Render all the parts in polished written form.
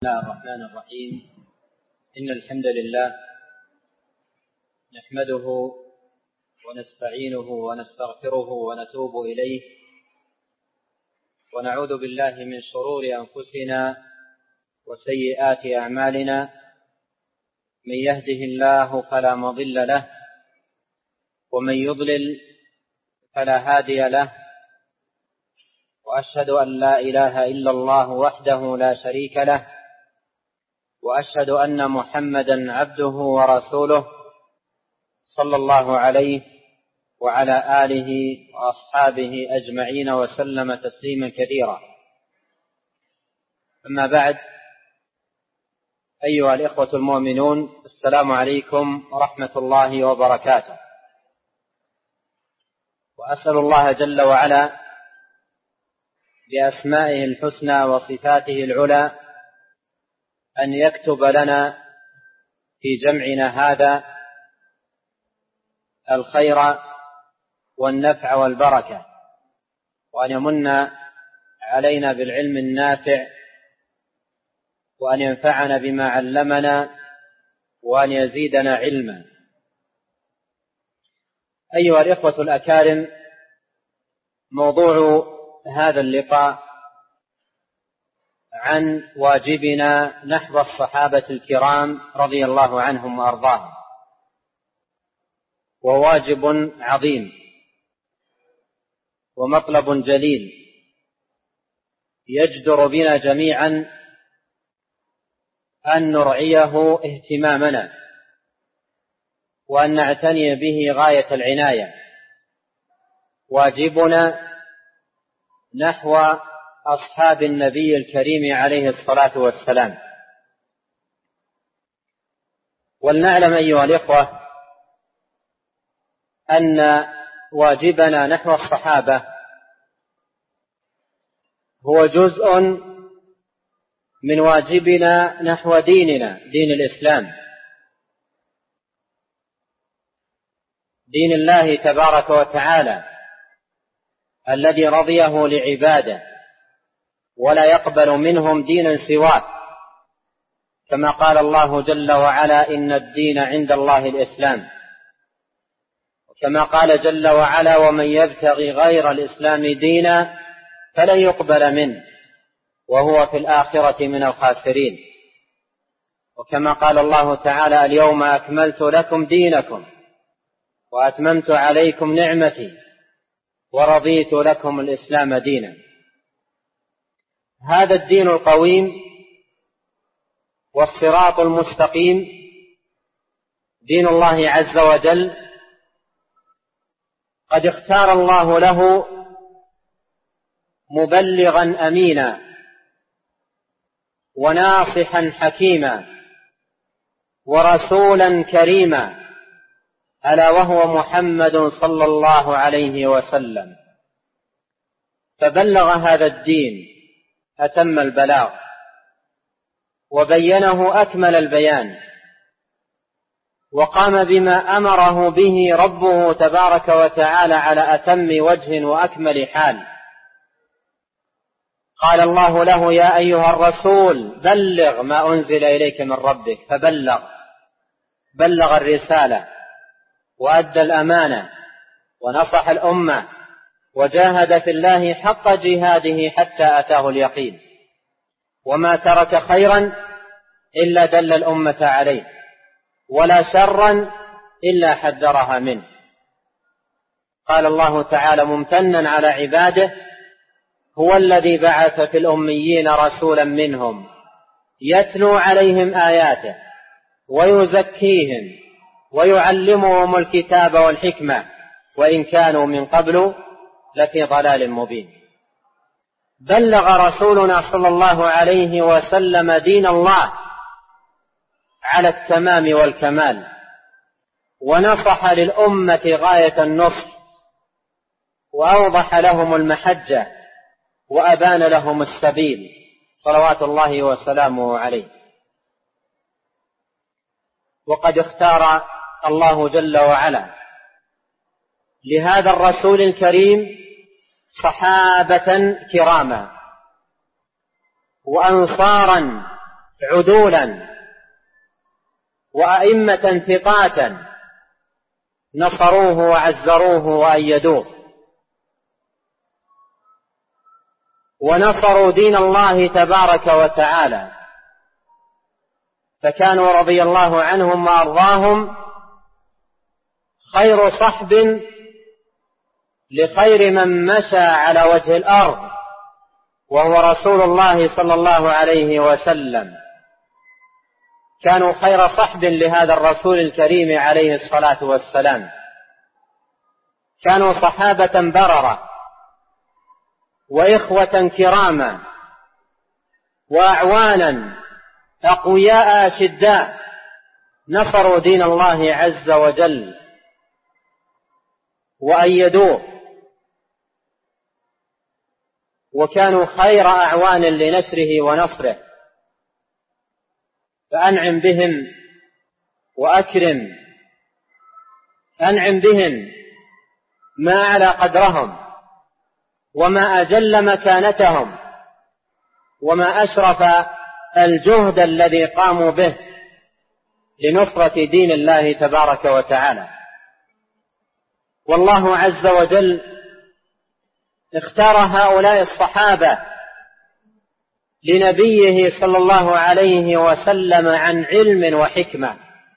بسم الله الرحمن الرحيم. إن الحمد لله نحمده ونستعينه ونستغفره ونتوب إليه، ونعوذ بالله من شرور أنفسنا وسيئات أعمالنا. من يهده الله فلا مضل له، ومن يضلل فلا هادي له، وأشهد أن لا إله إلا الله وحده لا شريك له، وأشهد أن محمدا عبده ورسوله صلى الله عليه وعلى آله وأصحابه أجمعين وسلم تسليما كثيرا. أما بعد، أيها الإخوة المؤمنون، السلام عليكم ورحمة الله وبركاته. وأسأل الله جل وعلا بأسمائه الحسنى وصفاته العلى أن يكتب لنا في جمعنا هذا الخير والنفع والبركة، وأن يمن علينا بالعلم النافع، وأن ينفعنا بما علمنا، وأن يزيدنا علما. أيها الإخوة الأكارم، موضوع هذا اللقاء عن واجبنا نحو الصحابة الكرام رضي الله عنهم وأرضاهم، وواجب عظيم ومطلب جليل يجدر بنا جميعا أن نرعيه اهتمامنا، وأن نعتني به غاية العناية. واجبنا نحو أصحاب النبي الكريم عليه الصلاة والسلام. ولنعلم أيها الإخوة أن واجبنا نحو الصحابة هو جزء من واجبنا نحو ديننا، دين الإسلام، دين الله تبارك وتعالى الذي رضيه لعباده، ولا يقبل منهم دينا سواه، كما قال الله جل وعلا: إن الدين عند الله الإسلام. وكما قال جل وعلا: ومن يبتغي غير الإسلام دينا فلن يقبل منه وهو في الآخرة من الخاسرين. وكما قال الله تعالى: اليوم أكملت لكم دينكم وأتممت عليكم نعمتي ورضيت لكم الإسلام دينا. هذا الدين القويم والصراط المستقيم دين الله عز وجل، قد اختار الله له مبلغا أمينا وناصحا حكيما ورسولا كريما، ألا وهو محمد صلى الله عليه وسلم. فبلغ هذا الدين أتم البلاغ، وبينه أكمل البيان، وقام بما أمره به ربه تبارك وتعالى على أتم وجه وأكمل حال. قال الله له: يا أيها الرسول بلغ ما أنزل إليك من ربك. بلغ الرسالة وأدى الأمانة ونصح الأمة، وجاهد في الله حق جهاده حتى أتاه اليقين، وما ترك خيرا إلا دل الأمة عليه، ولا شرا إلا حذرها منه. قال الله تعالى ممتنا على عباده: هو الذي بعث في الأميين رسولا منهم يتلو عليهم آياته ويزكيهم ويعلمهم الكتاب والحكمة وإن كانوا من قبل لفي ضلال مبين. بلغ رسولنا صلى الله عليه وسلم دين الله على التمام والكمال، ونصح للأمة غاية النصح، وأوضح لهم المحجة، وأبان لهم السبيل، صلوات الله وسلامه عليه. وقد اختار الله جل وعلا لهذا الرسول الكريم صحابة كراما وأنصارا عدولا وأئمة ثقات نصروه وعزروه وأيدوه، ونصروا دين الله تبارك وتعالى، فكانوا رضي الله عنهم وأرضاهم خير صحب لخير من مشى على وجه الأرض، وهو رسول الله صلى الله عليه وسلم. كانوا خير صحب لهذا الرسول الكريم عليه الصلاة والسلام، كانوا صحابة بررة وإخوة كراما وأعوانا أقوياء أشداء، نصروا دين الله عز وجل وأيدوه، وكانوا خير أعوان لنشره ونصره. فأنعم بهم وأكرم، أنعم بهم ما أعلى قدرهم وما أجل مكانتهم وما أشرف الجهد الذي قاموا به لنصرة دين الله تبارك وتعالى. والله عز وجل اختار هؤلاء الصحابة لنبيه صلى الله عليه وسلم عن علم وحكمة،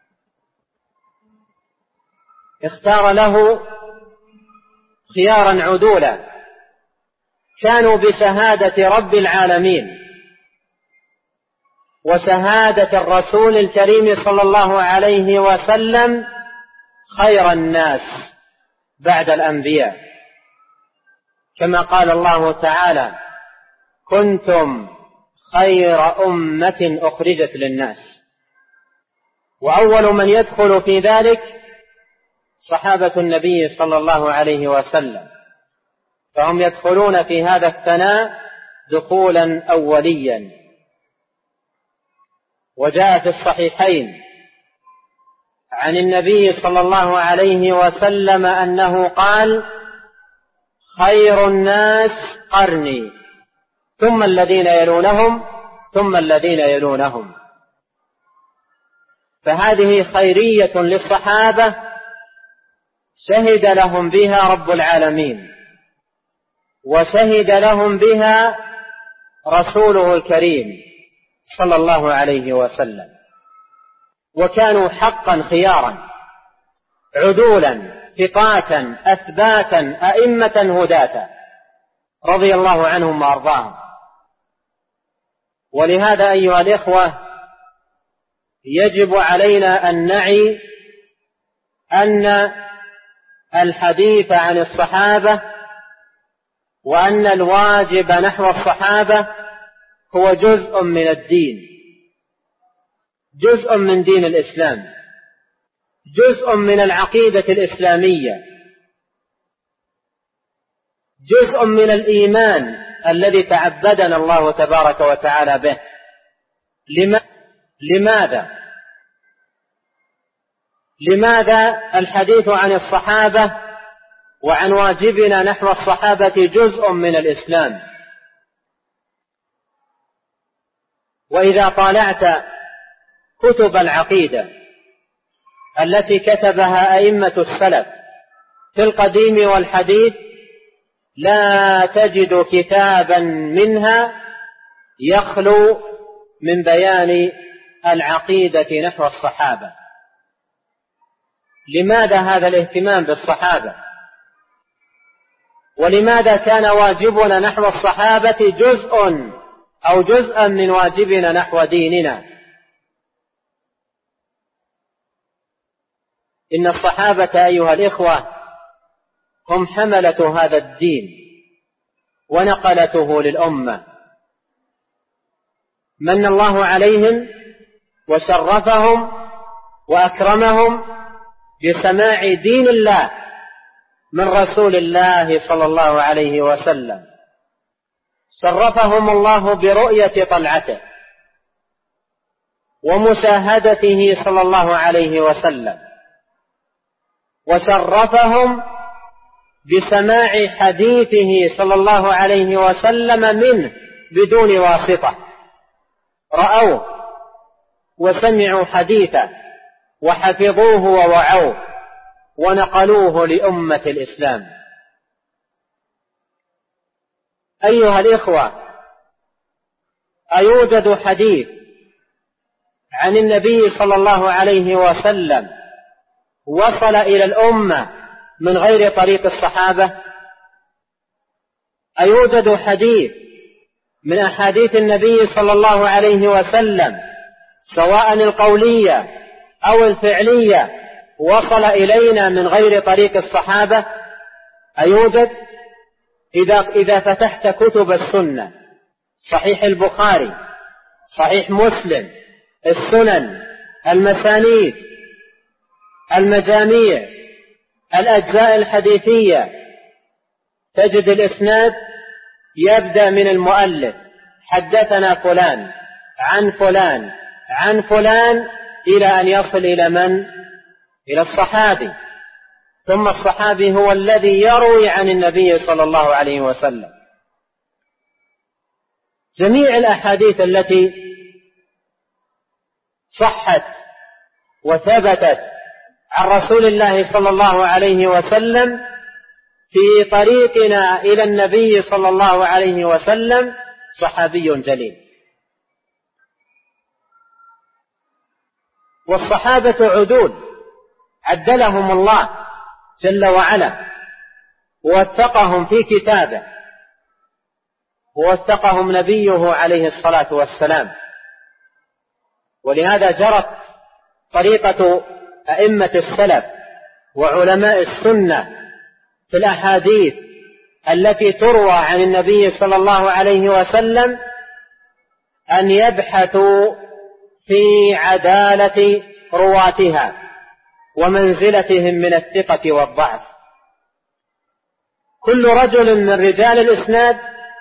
اختار له خيارا عدولا كانوا بشهادة رب العالمين وشهادة الرسول الكريم صلى الله عليه وسلم خير الناس بعد الأنبياء، كما قال الله تعالى: كنتم خير أمة أخرجت للناس. وأول من يدخل في ذلك صحابة النبي صلى الله عليه وسلم، فهم يدخلون في هذا الثناء دخولا أوليا. وجاء في الصحيحين عن النبي صلى الله عليه وسلم أنه قال: خير الناس قرني ثم الذين يلونهم ثم الذين يلونهم. فهذه خيرية للصحابة شهد لهم بها رب العالمين، وشهد لهم بها رسوله الكريم صلى الله عليه وسلم، وكانوا حقا خيارا عدولا ثقاتا أثباتا أئمة هداة رضي الله عنهم وأرضاهم. ولهذا أيها الإخوة يجب علينا أن نعي أن الحديث عن الصحابة وأن الواجب نحو الصحابة هو جزء من الدين، جزء من دين الإسلام، جزء من العقيدة الإسلامية، جزء من الإيمان الذي تعبدنا الله تبارك وتعالى به. لماذا الحديث عن الصحابة وعن واجبنا نحو الصحابة جزء من الإسلام؟ وإذا طالعت كتب العقيدة التي كتبها أئمة السلف في القديم والحديث لا تجد كتابا منها يخلو من بيان العقيدة نحو الصحابة. لماذا هذا الاهتمام بالصحابة؟ ولماذا كان واجبنا نحو الصحابة جزءا من واجبنا نحو ديننا؟ إن الصحابة أيها الإخوة هم حملة هذا الدين ونقلته للأمة، من الله عليهم وشرفهم وأكرمهم بسماع دين الله من رسول الله صلى الله عليه وسلم. شرفهم الله برؤية طلعته ومشاهدته صلى الله عليه وسلم، وشرفهم بسماع حديثه صلى الله عليه وسلم منه بدون واسطة. رأوه وسمعوا حديثه وحفظوه ووعوه ونقلوه لأمة الإسلام. أيها الإخوة، أيوجد حديث عن النبي صلى الله عليه وسلم وصل إلى الأمة من غير طريق الصحابة؟ أيوجد حديث من أحاديث النبي صلى الله عليه وسلم سواء القولية أو الفعلية وصل إلينا من غير طريق الصحابة؟ أيوجد؟ إذا فتحت كتب السنة، صحيح البخاري، صحيح مسلم، السنن، المسانيد، المجاميع، الأجزاء الحديثية، تجد الإسناد يبدأ من المؤلف حدثنا فلان عن فلان عن فلان إلى أن يصل إلى من؟ إلى الصحابي، ثم الصحابي هو الذي يروي عن النبي صلى الله عليه وسلم. جميع الأحاديث التي صحت وثبتت عن رسول الله صلى الله عليه وسلم في طريقنا إلى النبي صلى الله عليه وسلم صحابي جليل. والصحابة عدول عدلهم الله جل وعلا ووثقهم في كتابه ووثقهم نبيه عليه الصلاة والسلام. ولهذا جرت طريقة أئمة السلف وعلماء السنة في الأحاديث التي تروى عن النبي صلى الله عليه وسلم أن يبحثوا في عدالة رواتها ومنزلتهم من الثقة والضعف. كل رجل من رجال الإسناد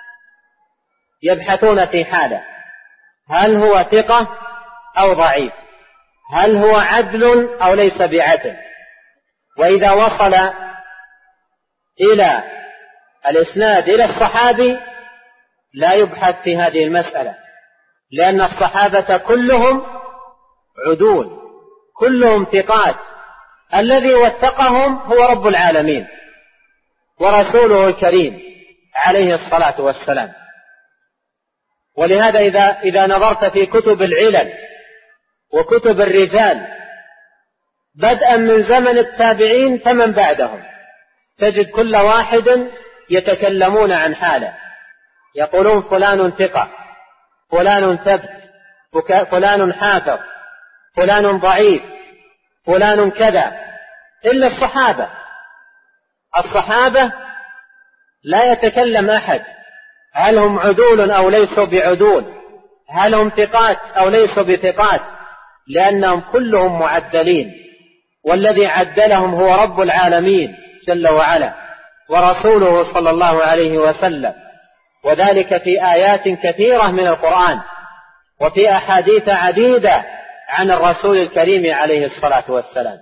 يبحثون في حاله، هل هو ثقة أو ضعيف، هل هو عدل أو ليس بعدل. وإذا وصل إلى الإسناد إلى الصحابي لا يبحث في هذه المسألة، لأن الصحابة كلهم عدول، كلهم ثقات، الذي وثقهم هو رب العالمين ورسوله الكريم عليه الصلاة والسلام. ولهذا إذا نظرت في كتب العلل وكتب الرجال بدءا من زمن التابعين فمن بعدهم، تجد كل واحد يتكلمون عن حاله، يقولون فلان ثقة، فلان ثبت، فلان حافظ، فلان ضعيف، فلان كذا، إلا الصحابة لا يتكلم أحد هل هم عدول أو ليسوا بعدول، هل هم ثقات أو ليسوا بثقات، لأنهم كلهم معدلين، والذي عدلهم هو رب العالمين جل وعلا ورسوله صلى الله عليه وسلم، وذلك في آيات كثيرة من القرآن وفي أحاديث عديدة عن الرسول الكريم عليه الصلاة والسلام.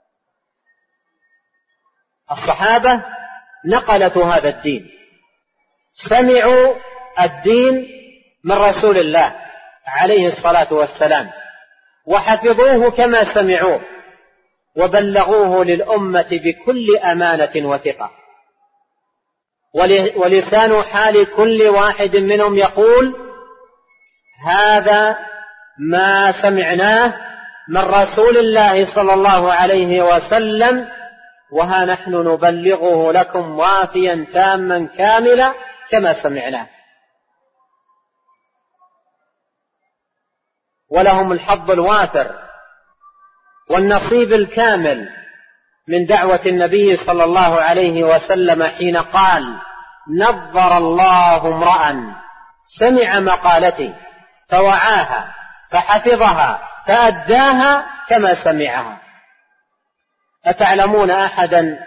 الصحابة نقلة هذا الدين، سمعوا الدين من رسول الله عليه الصلاة والسلام وحفظوه كما سمعوه وبلغوه للأمة بكل أمانة وثقة. ولسان حال كل واحد منهم يقول هذا ما سمعناه من رسول الله صلى الله عليه وسلم، وها نحن نبلغه لكم وافيا تاما كاملا كما سمعناه. ولهم الحظ الوافر والنصيب الكامل من دعوة النبي صلى الله عليه وسلم حين قال نظر الله امرأ سمع مقالتي فوعاها فحفظها فأداها كما سمعها. أتعلمون أحدا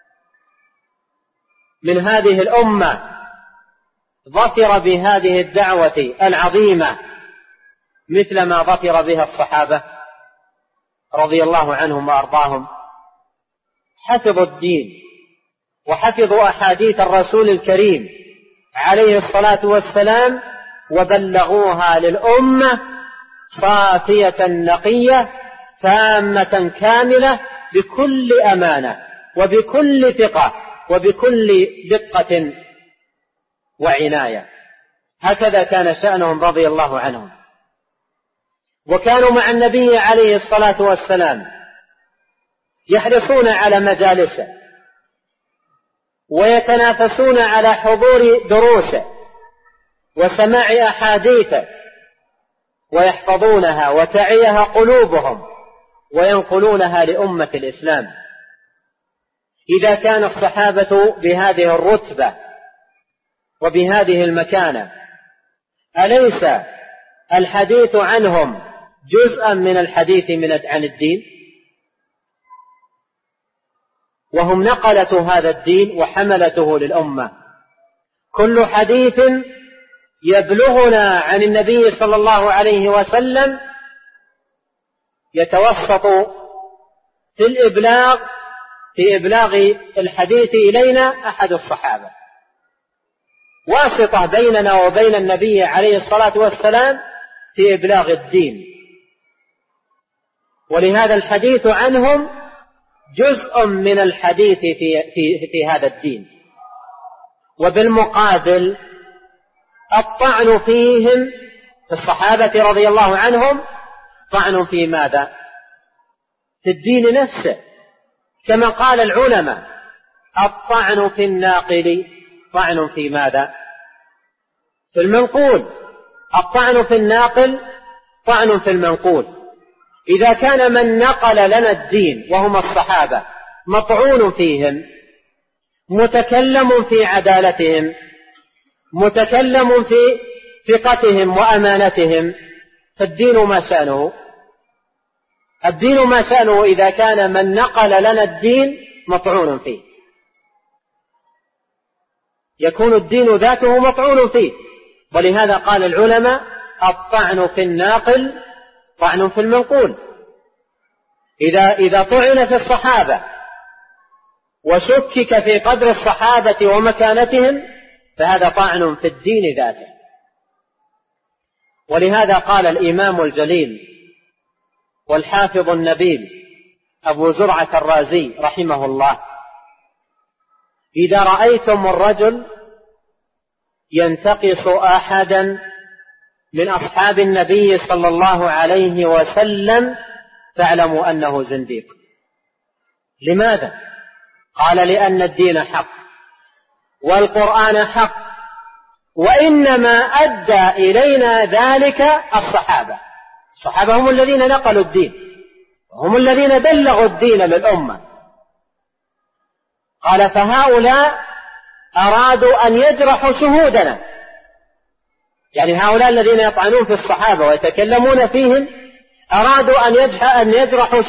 من هذه الأمة ظفر بهذه الدعوة العظيمة مثل ما ظفر بها الصحابة رضي الله عنهم وأرضاهم؟ حفظوا الدين وحفظوا أحاديث الرسول الكريم عليه الصلاة والسلام وبلغوها للأمة صافية نقية تامة كاملة بكل أمانة وبكل ثقة وبكل دقة وعناية. هكذا كان شأنهم رضي الله عنهم. وكانوا مع النبي عليه الصلاة والسلام يحرصون على مجالسه ويتنافسون على حضور دروسه وسماع أحاديثه ويحفظونها وتعيها قلوبهم وينقلونها لأمة الإسلام. إذا كان الصحابة بهذه الرتبة وبهذه المكانة، أليس الحديث عنهم جزءا من الحديث عن الدين؟ وهم نقلة هذا الدين وحملته للأمة. كل حديث يبلغنا عن النبي صلى الله عليه وسلم يتوسط في إبلاغ الحديث إلينا أحد الصحابة، واسطة بيننا وبين النبي عليه الصلاة والسلام في إبلاغ الدين. ولهذا الحديث عنهم جزء من الحديث في هذا الدين. وبالمقابل الطعن فيهم في الصحابة رضي الله عنهم طعن في ماذا؟ في الدين نفسه، كما قال العلماء: الطعن في الناقل طعن في ماذا؟ في المنقول. الطعن في الناقل طعن في المنقول. إذا كان من نقل لنا الدين وهم الصحابة مطعون فيهم، متكلم في عدالتهم، متكلم في ثقتهم وأمانتهم، فالدين ما شأنه؟ الدين ما شأنه إذا كان من نقل لنا الدين مطعون فيه؟ يكون الدين ذاته مطعون فيه. ولهذا قال العلماء: الطعن في الناقل طعن في المنقول. إذا طعن في الصحابة وشكك في قدر الصحابة ومكانتهم فهذا طعن في الدين ذاته. ولهذا قال الإمام الجليل والحافظ النبيل أبو زرعة الرازي رحمه الله: إذا رأيتم الرجل ينتقص أحدا من أصحاب النبي صلى الله عليه وسلم فاعلموا أنه زنديق. لماذا؟ قال: لأن الدين حق والقرآن حق، وإنما أدى إلينا ذلك الصحابة هم الذين نقلوا الدين وهم الذين بلغوا الدين للأمة. قال: فهؤلاء أرادوا أن يجرحوا شهودنا، يعني هؤلاء الذين يطعنون في الصحابة ويتكلمون فيهم أرادوا أن يجرحوا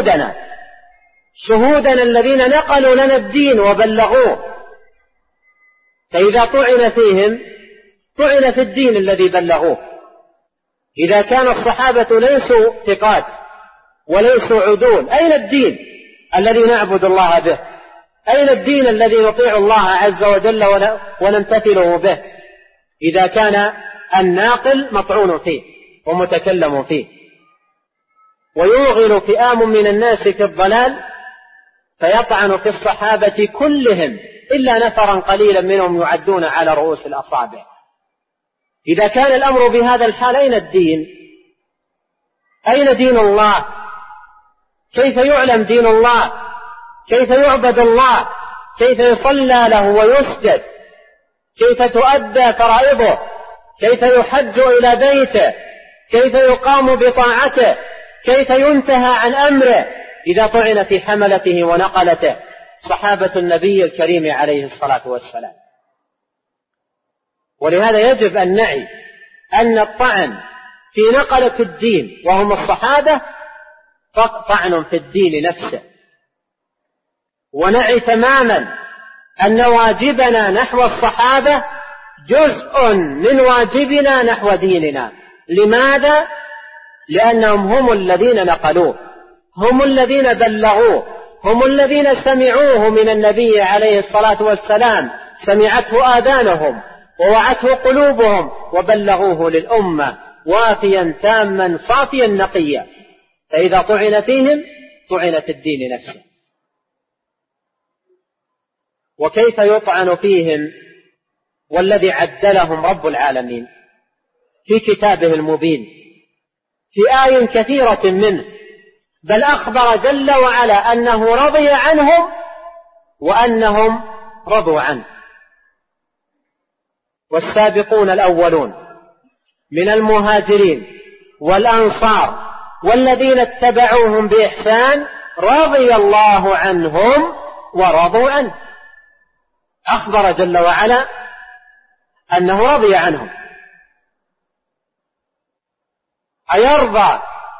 شهودنا الذين نقلوا لنا الدين وبلغوه. فإذا طعن فيهم طعن في الدين الذي بلغوه. إذا كان الصحابة ليسوا ثقات وليسوا عدول، أين الدين الذي نعبد الله به؟ أين الدين الذي نطيع الله عز وجل ونمتثله به؟ إذا كان الناقل مطعون فيه ومتكلم فيه. ويوغل فئام من الناس في الضلال فيطعن في الصحابة كلهم إلا نفرا قليلا منهم يعدون على رؤوس الأصابع. إذا كان الأمر بهذا الحال أين الدين؟ أين دين الله؟ كيف يعلم دين الله؟ كيف يعبد الله؟ كيف يصلى له ويسجد؟ كيف تؤدى فرائضه؟ كيف يحج إلى بيته؟ كيف يقام بطاعته؟ كيف ينتهى عن أمره إذا طعن في حملته ونقلته صحابة النبي الكريم عليه الصلاة والسلام؟ ولهذا يجب أن نعي أن الطعن في نقلة الدين وهم الصحابة طعن في الدين نفسه. ونعي تماما أن واجبنا نحو الصحابة جزء من واجبنا نحو ديننا. لماذا؟ لأنهم هم الذين نقلوه، هم الذين بلغوه، هم الذين سمعوه من النبي عليه الصلاة والسلام، سمعته آذانهم ووعته قلوبهم وبلغوه للأمة وافيا تاما صافيا نقيا، فإذا طعن فيهم طعن في الدين نفسه. وكيف يطعن فيهم والذي عدلهم رب العالمين في كتابه المبين في آي كثيرة منه، بل أخبر جل وعلا أنه رضي عنهم وأنهم رضوا عنه. والسابقون الأولون من المهاجرين والأنصار والذين اتبعوهم بإحسان رضي الله عنهم ورضوا عنه. أخبر جل وعلا أنه رضي عنهم. أيرضى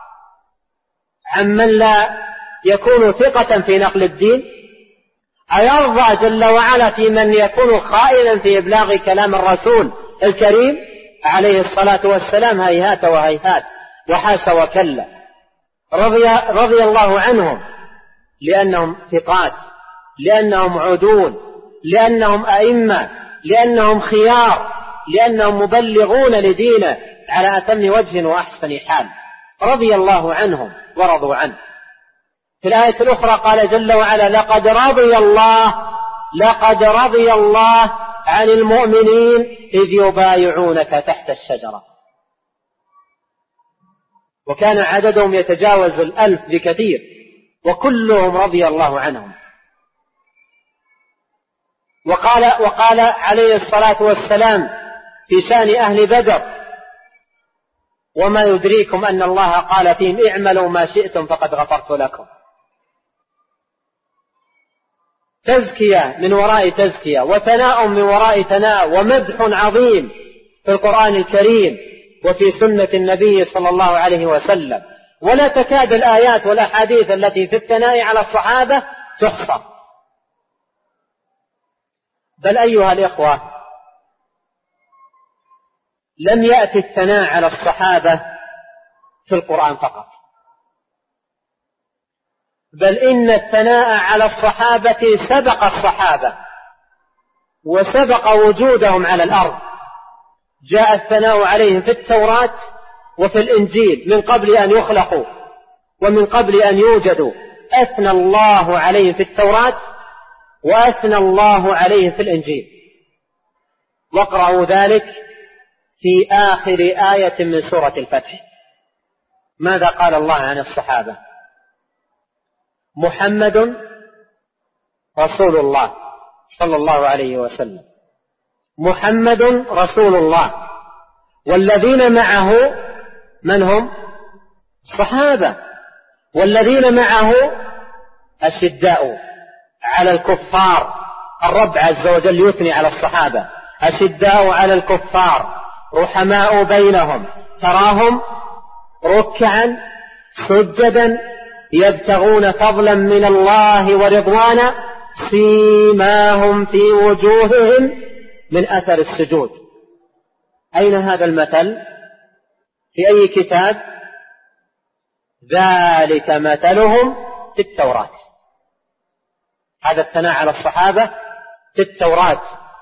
عمن لا يكون ثقة في نقل الدين؟ أيرضى جل وعلا في من يكون خائنا في إبلاغ كلام الرسول الكريم عليه الصلاة والسلام؟ هيهات وهيهات، وحاش وكلا. رضي الله عنهم لأنهم ثقات، لأنهم عدول، لأنهم أئمة، لأنهم خيار، لأنهم مبلغون لدينه على أتم وجه وأحسن حال. رضي الله عنهم ورضوا عنه. في الآية الأخرى قال جل وعلا لقد رضي الله عن المؤمنين إذ يبايعونك تحت الشجرة. وكان عددهم يتجاوز 1000 بكثير، وكلهم رضي الله عنهم. وقال عليه الصلاة والسلام في شأن أهل بدر وما يدريكم أن الله قال فيهم اعملوا ما شئتم فقد غفرت لكم. تزكية من وراء تزكية، وثناء من وراء ثناء، ومدح عظيم في القرآن الكريم وفي سنة النبي صلى الله عليه وسلم. ولا تكاد الآيات والأحاديث التي في الثناء على الصحابة تحصى. بل أيها الإخوة، لم يأتي الثناء على الصحابة في القرآن فقط، بل إن الثناء على الصحابة سبق الصحابة وسبق وجودهم على الأرض. جاء الثناء عليهم في التوراة وفي الإنجيل من قبل أن يخلقوا ومن قبل أن يوجدوا. أثنى الله عليهم في التوراة وأثنى الله عليهم في الإنجيل. واقرأوا ذلك في آخر آية من سورة الفتح. ماذا قال الله عن الصحابة؟ محمد رسول الله صلى الله عليه وسلم، محمد رسول الله، والذين معه من هم؟ الصحابة. والذين معه أشداء على الكفار. الرب عز وجل يثني على الصحابة أشداء على الكفار رحماء بينهم تراهم ركعا سجدا يبتغون فضلا من الله ورضوانا سيماهم في وجوههم من أثر السجود. أين هذا المثل؟ في أي كتاب؟ ذلك مثلهم في التوراة. هذا الثناء على الصحابة في التوراة،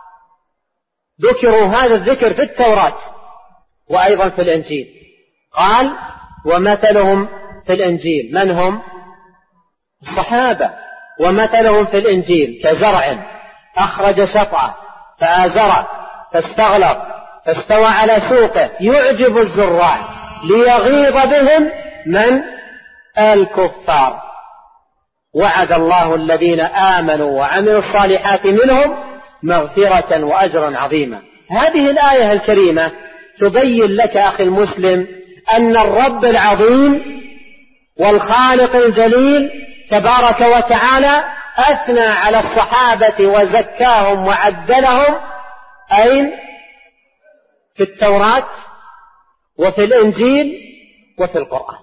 ذكروا هذا الذكر في التوراة وأيضا في الإنجيل. قال ومثلهم في الإنجيل من هم؟ الصحابة. ومثلهم في الإنجيل كزرع أخرج شطأه فآزره فاستغلظ فاستوى على سوقه يعجب الزراع ليغيظ بهم من؟ الكفار. وعد الله الذين آمنوا وعملوا الصالحات منهم مغفرة وأجرا عظيما. هذه الآية الكريمة تبين لك أخي المسلم أن الرب العظيم والخالق الجليل تبارك وتعالى أثنى على الصحابة وزكاهم وعدلهم. أين؟ في التوراة وفي الإنجيل وفي القرآن.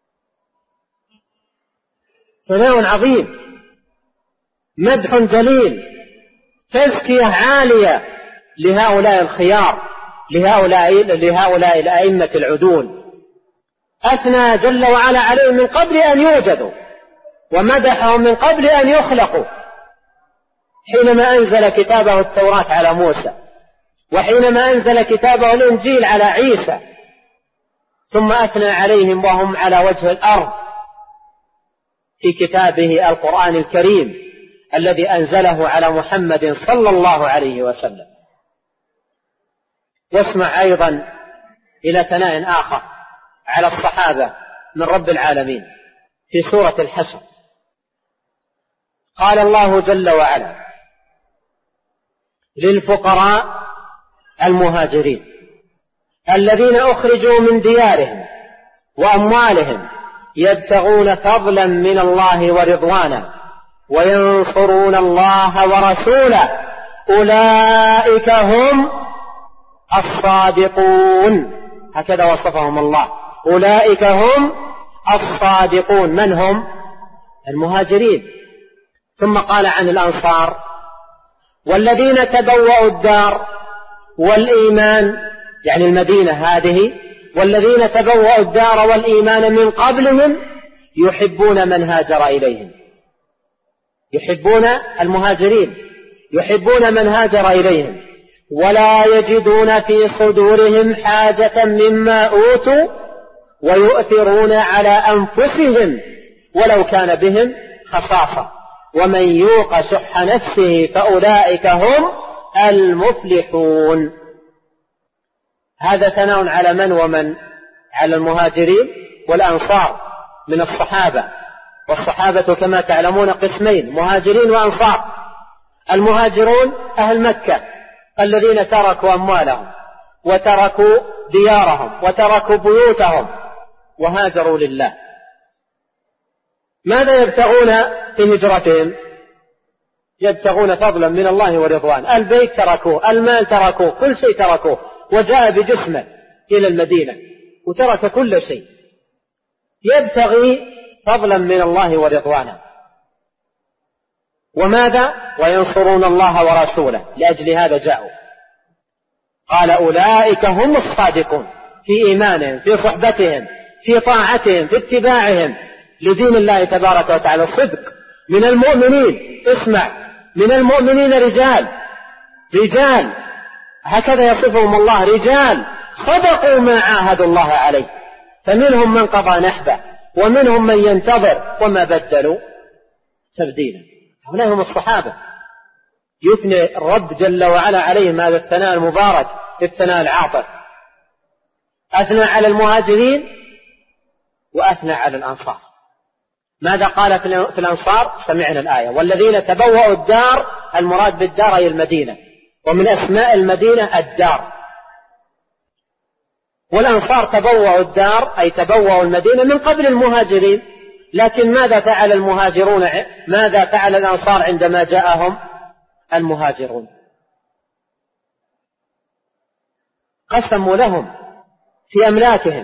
ثناء عظيم، مدح جليل، تزكية عالية لهؤلاء الخيار، لهؤلاء الأئمة العدول. أثنى جل وعلا عليهم من قبل أن يوجدوا ومدحهم من قبل أن يخلقوا، حينما أنزل كتابه التوراة على موسى، وحينما أنزل كتابه الإنجيل على عيسى، ثم أثنى عليهم وهم على وجه الأرض في كتابه القرآن الكريم الذي أنزله على محمد صلى الله عليه وسلم. واسمع أيضا إلى ثناء آخر على الصحابة من رب العالمين في سورة الحشر. قال الله جل وعلا: للفقراء المهاجرين الذين أخرجوا من ديارهم وأموالهم يبتغون فضلا من الله ورضوانا وينصرون الله ورسوله أولئك هم الصادقون. هكذا وصفهم الله، أولئك هم الصادقون. من هم؟ المهاجرين. ثم قال عن الأنصار: والذين تبوأوا الدار والإيمان، يعني المدينة هذه، والذين تبوأوا الدار والإيمان من قبلهم يحبون من هاجر إليهم. يحبون المهاجرين، يحبون من هاجر إليهم، ولا يجدون في صدورهم حاجة مما أوتوا ويؤثرون على أنفسهم ولو كان بهم خصاصة ومن يوق شح نفسه فأولئك هم المفلحون. هذا ثناء على من ومن؟ على المهاجرين والأنصار من الصحابة. والصحابة كما تعلمون قسمين: مهاجرين وأنصار. المهاجرون أهل مكة الذين تركوا أموالهم وتركوا ديارهم وتركوا بيوتهم وهاجروا لله. ماذا يبتغون في هجرتهم؟ يبتغون فضلا من الله ورضوان. البيت تركوه، المال تركوه، كل شيء تركوه، وجاء بجسمه إلى المدينة وترك كل شيء يبتغي فضلا من الله ورضوانا. وماذا؟ وينصرون الله ورسوله. لأجل هذا جاءوا. قال: أولئك هم الصادقون في إيمانهم، في صحبتهم، في طاعتهم، في اتباعهم لدين الله تبارك وتعالى. الصدق من المؤمنين. اسمع: من المؤمنين رجال هكذا يصفهم الله، رجال صدقوا ما عاهدوا الله عليه، فمنهم من قضى نحبه ومنهم من ينتظر وما بدلوا تبديلا. هؤلاء هم الصحابة يثني الرب جل وعلا عليهم هذا الثناء المبارك، الثناء العاطف. أثنى على المهاجرين وأثنى على الأنصار. ماذا قال في الأنصار؟ سمعنا الآية: والذين تبوأوا الدار. المراد بالدار أي المدينة، ومن أسماء المدينة الدار. والأنصار تبوأوا الدار أي تبوأوا المدينة من قبل المهاجرين. لكن ماذا فعل المهاجرون؟ ماذا فعل الأنصار عندما جاءهم المهاجرون؟ قسموا لهم في أملاكهم.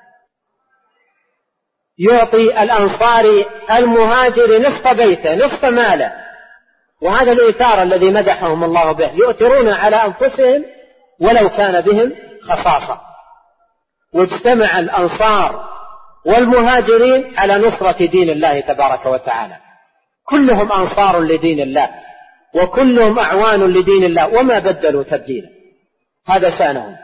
يعطي الأنصاري المهاجر نصف بيته، نصف ماله. وهذا الإيثار الذي مدحهم الله به، يؤثرون على أنفسهم ولو كان بهم خصاصة. واجتمع الأنصار والمهاجرين على نصرة دين الله تبارك وتعالى. كلهم أنصار لدين الله وكلهم أعوان لدين الله وما بدلوا تبديلا. هذا شأنهم.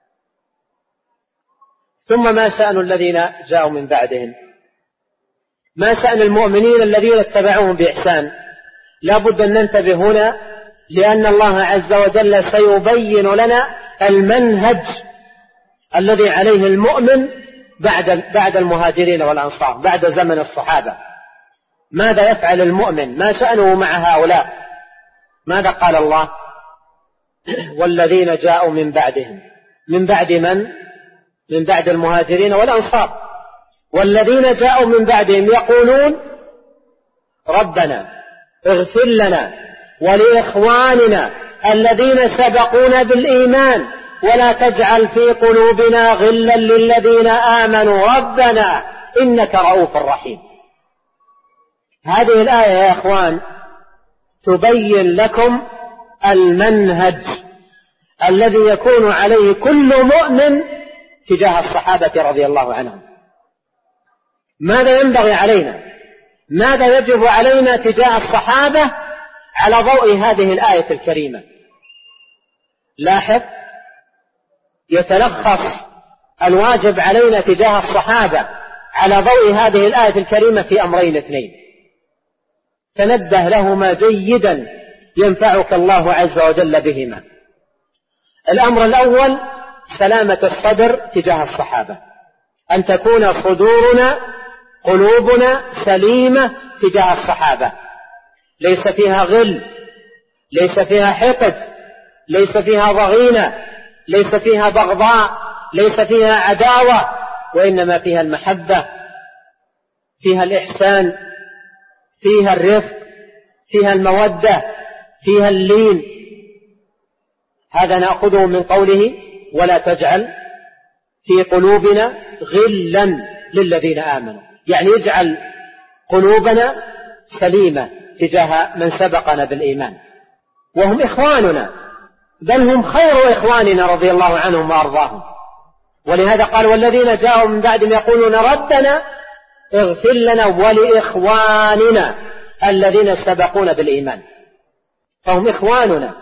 ثم ما شأن الذين جاءوا من بعدهم؟ ما شأن المؤمنين الذين اتبعوهم بإحسان؟ لا بد أن ننتبه هنا، لأن الله عز وجل سيبين لنا المنهج الذي عليه المؤمن بعد المهاجرين والأنصار، بعد زمن الصحابة. ماذا يفعل المؤمن؟ ما شأنه مع هؤلاء؟ ماذا قال الله؟ والذين جاءوا من بعدهم. من بعد من؟ من بعد المهاجرين والأنصار. والذين جاءوا من بعدهم يقولون: ربنا اغفر لنا ولإخواننا الذين سبقونا بالإيمان ولا تجعل في قلوبنا غلا للذين آمنوا ربنا إنك رؤوف رحيم. هذه الآية يا أخوان تبين لكم المنهج الذي يكون عليه كل مؤمن تجاه الصحابة رضي الله عنهم. ماذا ينبغي علينا؟ ماذا يجب علينا تجاه الصحابة على ضوء هذه الآية الكريمة؟ لاحظ: يتلخص الواجب علينا تجاه الصحابة على ضوء هذه الآية الكريمة في أمرين اثنين تنبه لهما جيدا ينفعك الله عز وجل بهما. الأمر الأول سلامة الصدر تجاه الصحابة، أن تكون صدورنا قلوبنا سليمة تجاه الصحابة، ليس فيها غل، ليس فيها حقد، ليس فيها ضغينة، ليس فيها بغضاء، ليس فيها عداوة، وإنما فيها المحبة، فيها الإحسان، فيها الرفق، فيها المودة، فيها اللين. هذا نأخذه من قوله ولا تجعل في قلوبنا غلا للذين آمنوا، يعني يجعل قلوبنا سليمة تجاه من سبقنا بالإيمان، وهم إخواننا، بل هم خير إخواننا رضي الله عنهم وأرضاهم. ولهذا قال والذين جاءوا من بعدهم يقولون ربنا اغفر لنا ولإخواننا الذين سبقونا بالإيمان، فهم إخواننا.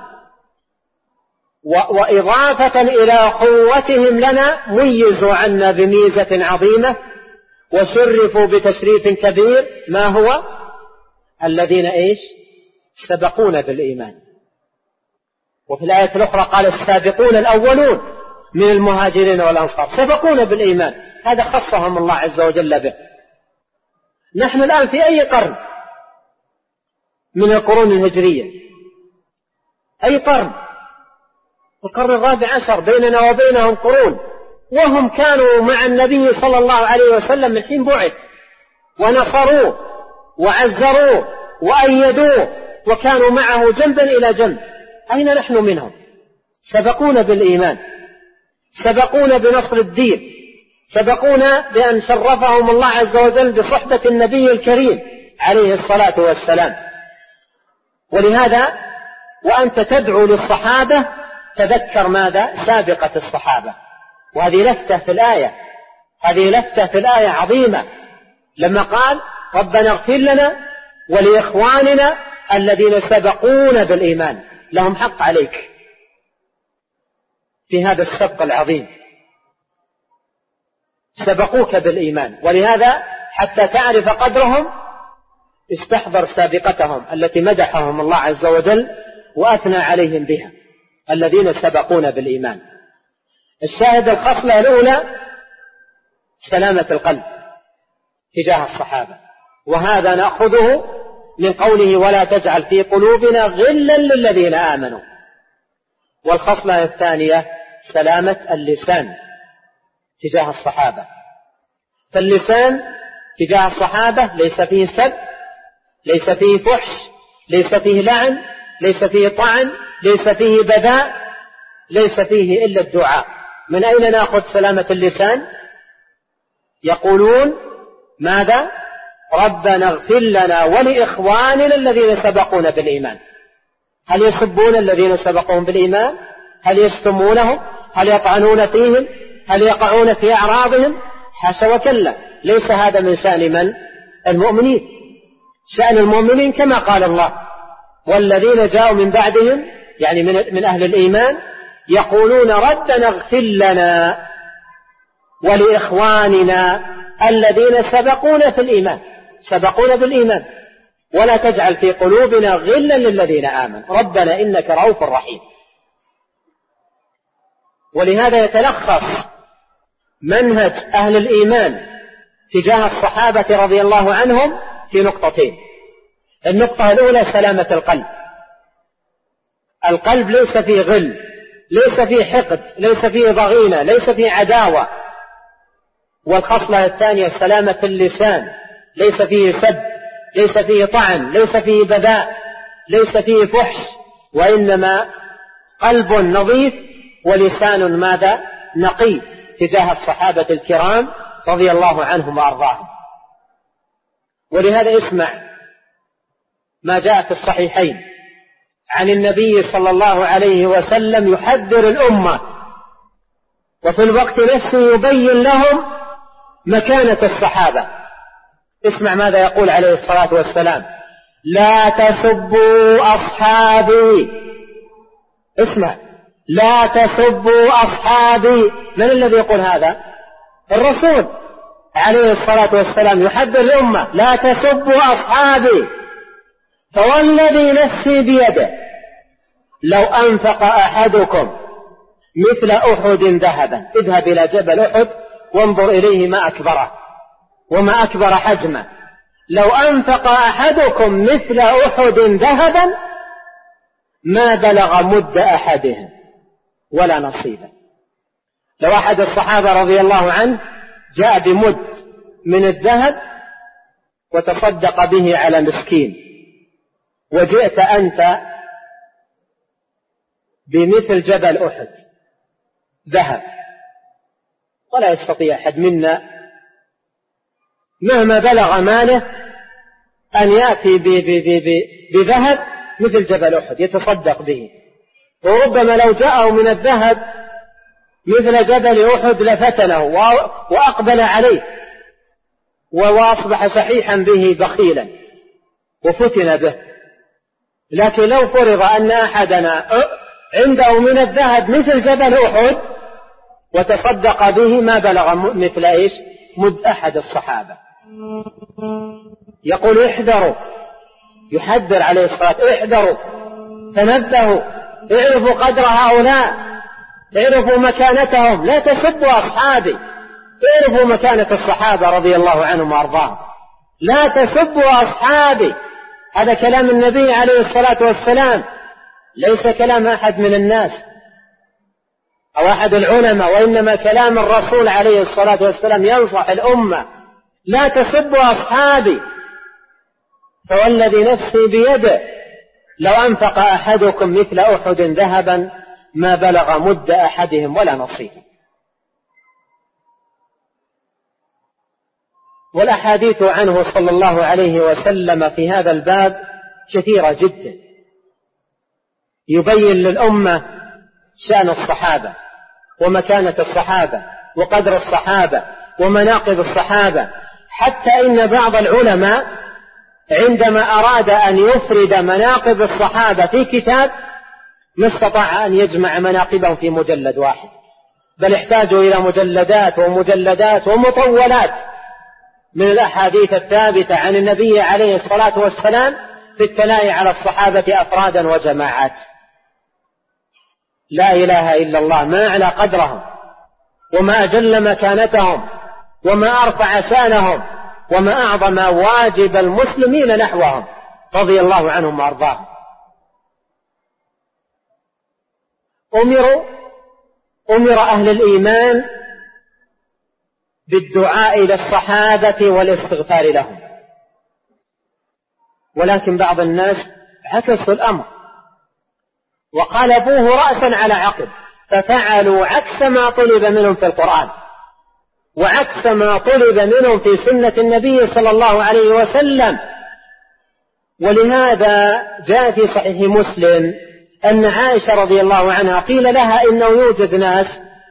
وإضافة إلى قوتهم لنا ميزوا عنا بميزة عظيمة وشرفوا بتشريف كبير، ما هو؟ الذين إيش؟ سبقونا بالإيمان. وفي الآية الأخرى قال السابقون الأولون من المهاجرين والأنصار سبقونا بالإيمان، هذا خصهم الله عز وجل به. نحن الآن في أي قرن من القرون الهجرية؟ أي قرن؟ القرن 14، بيننا وبينهم قرون، وهم كانوا مع النبي صلى الله عليه وسلم من حين بعث، ونصروه وعزروه وأيدوه وكانوا معه جنبا إلى جنب. أين نحن منهم؟ سبقونا بالإيمان، سبقونا بنصر الدين، سبقونا بأن شرفهم الله عز وجل بصحبة النبي الكريم عليه الصلاة والسلام. ولهذا وأنت تدعو للصحابة تذكر ماذا؟ سابقة الصحابة. وهذه لفتة في الآية، هذه لفتة في الآية عظيمة، لما قال ربنا اغفر لنا ولإخواننا الذين سبقونا بالإيمان، لهم حق عليك في هذا السبق العظيم، سبقوك بالإيمان. ولهذا حتى تعرف قدرهم استحضر سابقتهم التي مدحهم الله عز وجل وأثنى عليهم بها، الذين سبقونا بالإيمان. الشاهد الخصلة الأولى سلامة القلب تجاه الصحابة، وهذا نأخذه من قوله ولا تجعل في قلوبنا غلا للذين آمنوا. والخصلة الثانية سلامة اللسان تجاه الصحابة، فاللسان تجاه الصحابة ليس فيه سب، ليس فيه فحش، ليس فيه لعن، ليس فيه طعن، ليس فيه بذاء، ليس فيه إلا الدعاء. من أين نأخذ سلامة اللسان؟ يقولون ماذا؟ ربنا اغفر لنا ولإخواننا الذين سبقونا بالإيمان. هل يسبون الذين سبقوهم بالإيمان؟ هل يشتمونهم؟ هل يطعنون فيهم؟ هل يقعون في أعراضهم؟ حاشا وكلا، ليس هذا من شأن من؟ المؤمنين. شأن المؤمنين كما قال الله والذين جاءوا من بعدهم، يعني من أهل الإيمان، يقولون ربنا اغفر لنا ولإخواننا الذين سبقونا في الإيمان، سبقونا بالإيمان، ولا تجعل في قلوبنا غلا للذين آمنوا ربنا إنك رؤوف رحيم. ولهذا يتلخص منهج أهل الإيمان تجاه الصحابة رضي الله عنهم في نقطتين. النقطة الأولى سلامة القلب، القلب ليس فيه غل، ليس فيه حقد، ليس فيه ضغينة، ليس فيه عداوة. والخصلة الثانية سلامة اللسان، ليس فيه سب، ليس فيه طعن، ليس فيه بذاء، ليس فيه فحش، وإنما قلب نظيف ولسان ماذا؟ نقي تجاه الصحابة الكرام رضي الله عنهم وأرضاهم. ولهذا اسمع ما جاء في الصحيحين عن النبي صلى الله عليه وسلم يحذر الأمة وفي الوقت نفسه يبين لهم مكانة الصحابة. اسمع ماذا يقول عليه الصلاة والسلام: لا تسبوا أصحابي. اسمع، لا تسبوا أصحابي. من الذي يقول هذا؟ الرسول عليه الصلاة والسلام يحذر الأمة: لا تسبوا أصحابي، فوالذي نفسي بيده لو أنفق أحدكم مثل أحد ذهبا. اذهب إلى جبل أحد وانظر إليه ما أكبره وما أكبر حجمه. لو أنفق أحدكم مثل أحد ذهبا ما بلغ مد أحدهم ولا نصيبا. لو أحد الصحابة رضي الله عنه جاء بمد من الذهب وتصدق به على مسكين، وجئت أنت بمثل جبل أحد ذهب، ولا يستطيع أحد منا مهما بلغ ماله أن يأتي بذهب مثل جبل أحد يتصدق به، وربما لو جاءه من الذهب مثل جبل أحد لفتنه وأقبل عليه وأصبح صحيحا به بخيلا وفتن به. لكن لو فرض أن أحدنا عنده من الذهب مثل جبل أحد وتصدق به ما بلغ مثل إيش؟ مد أحد الصحابة. يقول: احذروا، يحذر عليه الصلاة: احذروا، تنبهوا، اعرفوا قدر هؤلاء، اعرفوا مكانتهم، لا تسبوا أصحابي. اعرفوا مكانة الصحابة رضي الله عنهم وأرضاهم، لا تسبوا أصحابي. هذا كلام النبي عليه الصلاة والسلام، ليس كلام أحد من الناس أو أحد العلماء، وإنما كلام الرسول عليه الصلاة والسلام ينصح الأمة: لا تسبوا أصحابي، فوالذي نفسي بيده لو أنفق أحدكم مثل أحد ذهبا ما بلغ مد أحدهم ولا نصيبا. والأحاديث عنه صلى الله عليه وسلم في هذا الباب كثيرة جدا، يبين للأمة شأن الصحابة ومكانة الصحابة وقدر الصحابة ومناقب الصحابة، حتى إن بعض العلماء عندما أراد أن يفرد مناقب الصحابة في كتاب ما استطاع أن يجمع مناقبهم في مجلد واحد، بل احتاجوا إلى مجلدات ومجلدات ومطولات من الأحاديث الثابتة عن النبي عليه الصلاة والسلام في الثناء على الصحابة أفرادا وجماعات. لا إله إلا الله، ما أعلى قدرهم وما أجل مكانتهم وما أرفع شأنهم وما أعظم واجب المسلمين نحوهم رضي الله عنهم وأرضاهم. أمر أهل الإيمان بالدعاء للصحابة والاستغفار لهم، ولكن بعض الناس عكسوا الأمر وقلبوه رأسا على عقب، ففعلوا عكس ما طلب منهم في القرآن وعكس ما طلب منهم في سنة النبي صلى الله عليه وسلم. ولهذا جاء في صحيح مسلم أن عائشة رضي الله عنها قيل لها إنه يوجد ناس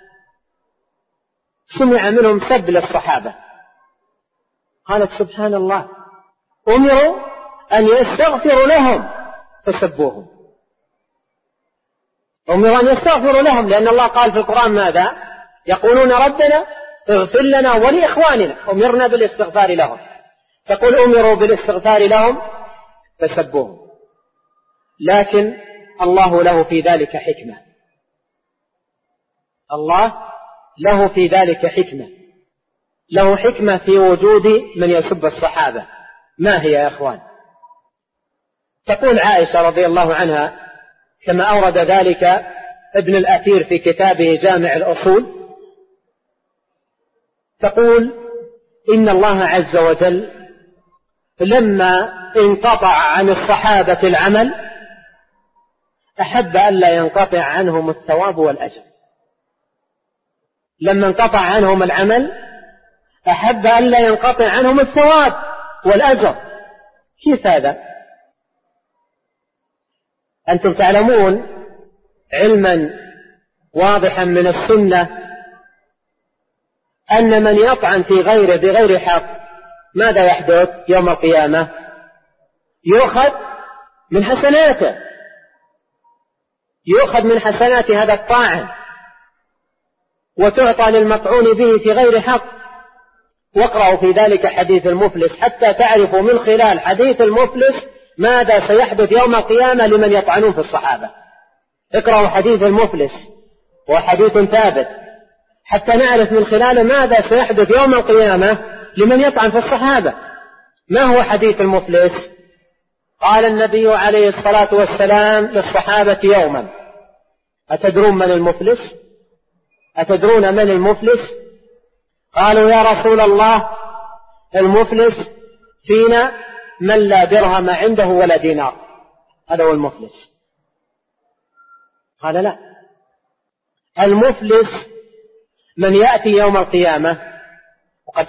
سمع منهم سب للصحابة، قالت: سبحان الله، أمروا أن يستغفروا لهم فسبوهم. أمروا أن يستغفروا لهم، لأن الله قال في القرآن ماذا؟ يقولون: ربنا اغفر لنا ولإخواننا. أمرنا بالاستغفار لهم، تقول أمروا بالاستغفار لهم فسبوهم. لكن الله له في ذلك حكمة، الله له في ذلك حكمة، له حكمة في وجود من يسب الصحابة. ما هي يا أخوان؟ تقول عائشة رضي الله عنها كما أورد ذلك ابن الأثير في كتابه جامع الأصول، تقول: إن الله عز وجل لما انقطع عن الصحابة العمل أحب أن لا ينقطع عنهم الثواب والأجر. لما انقطع عنهم العمل أحب أن لا ينقطع عنهم الثواب والأجر. كيف هذا؟ أنتم تعلمون علما واضحا من السنة أن من يطعن في غيره بغير حق ماذا يحدث يوم القيامة؟ يؤخذ من حسناته، يؤخذ من حسنات هذا الطاعن وتعطى للمطعون به في غير حق. واقرأوا في ذلك حديث المفلس حتى تعرفوا من خلال حديث المفلس ماذا سيحدث يوم القيامة لمن يطعنون في الصحابة. اقرأوا حديث المفلس وحديث ثابت حتى نعرف من خلاله ماذا سيحدث يوم القيامة لمن يطعن في الصحابة. ما هو حديث المفلس؟ قال النبي عليه الصلاة والسلام للصحابة يوما: أتدرون من المفلس؟ أتدرون من المفلس؟ قالوا: يا رسول الله، المفلس فينا من لا درهم عنده ولا دينار، هذا هو المفلس. قال: لا، المفلس من يأتي يوم القيامة وقد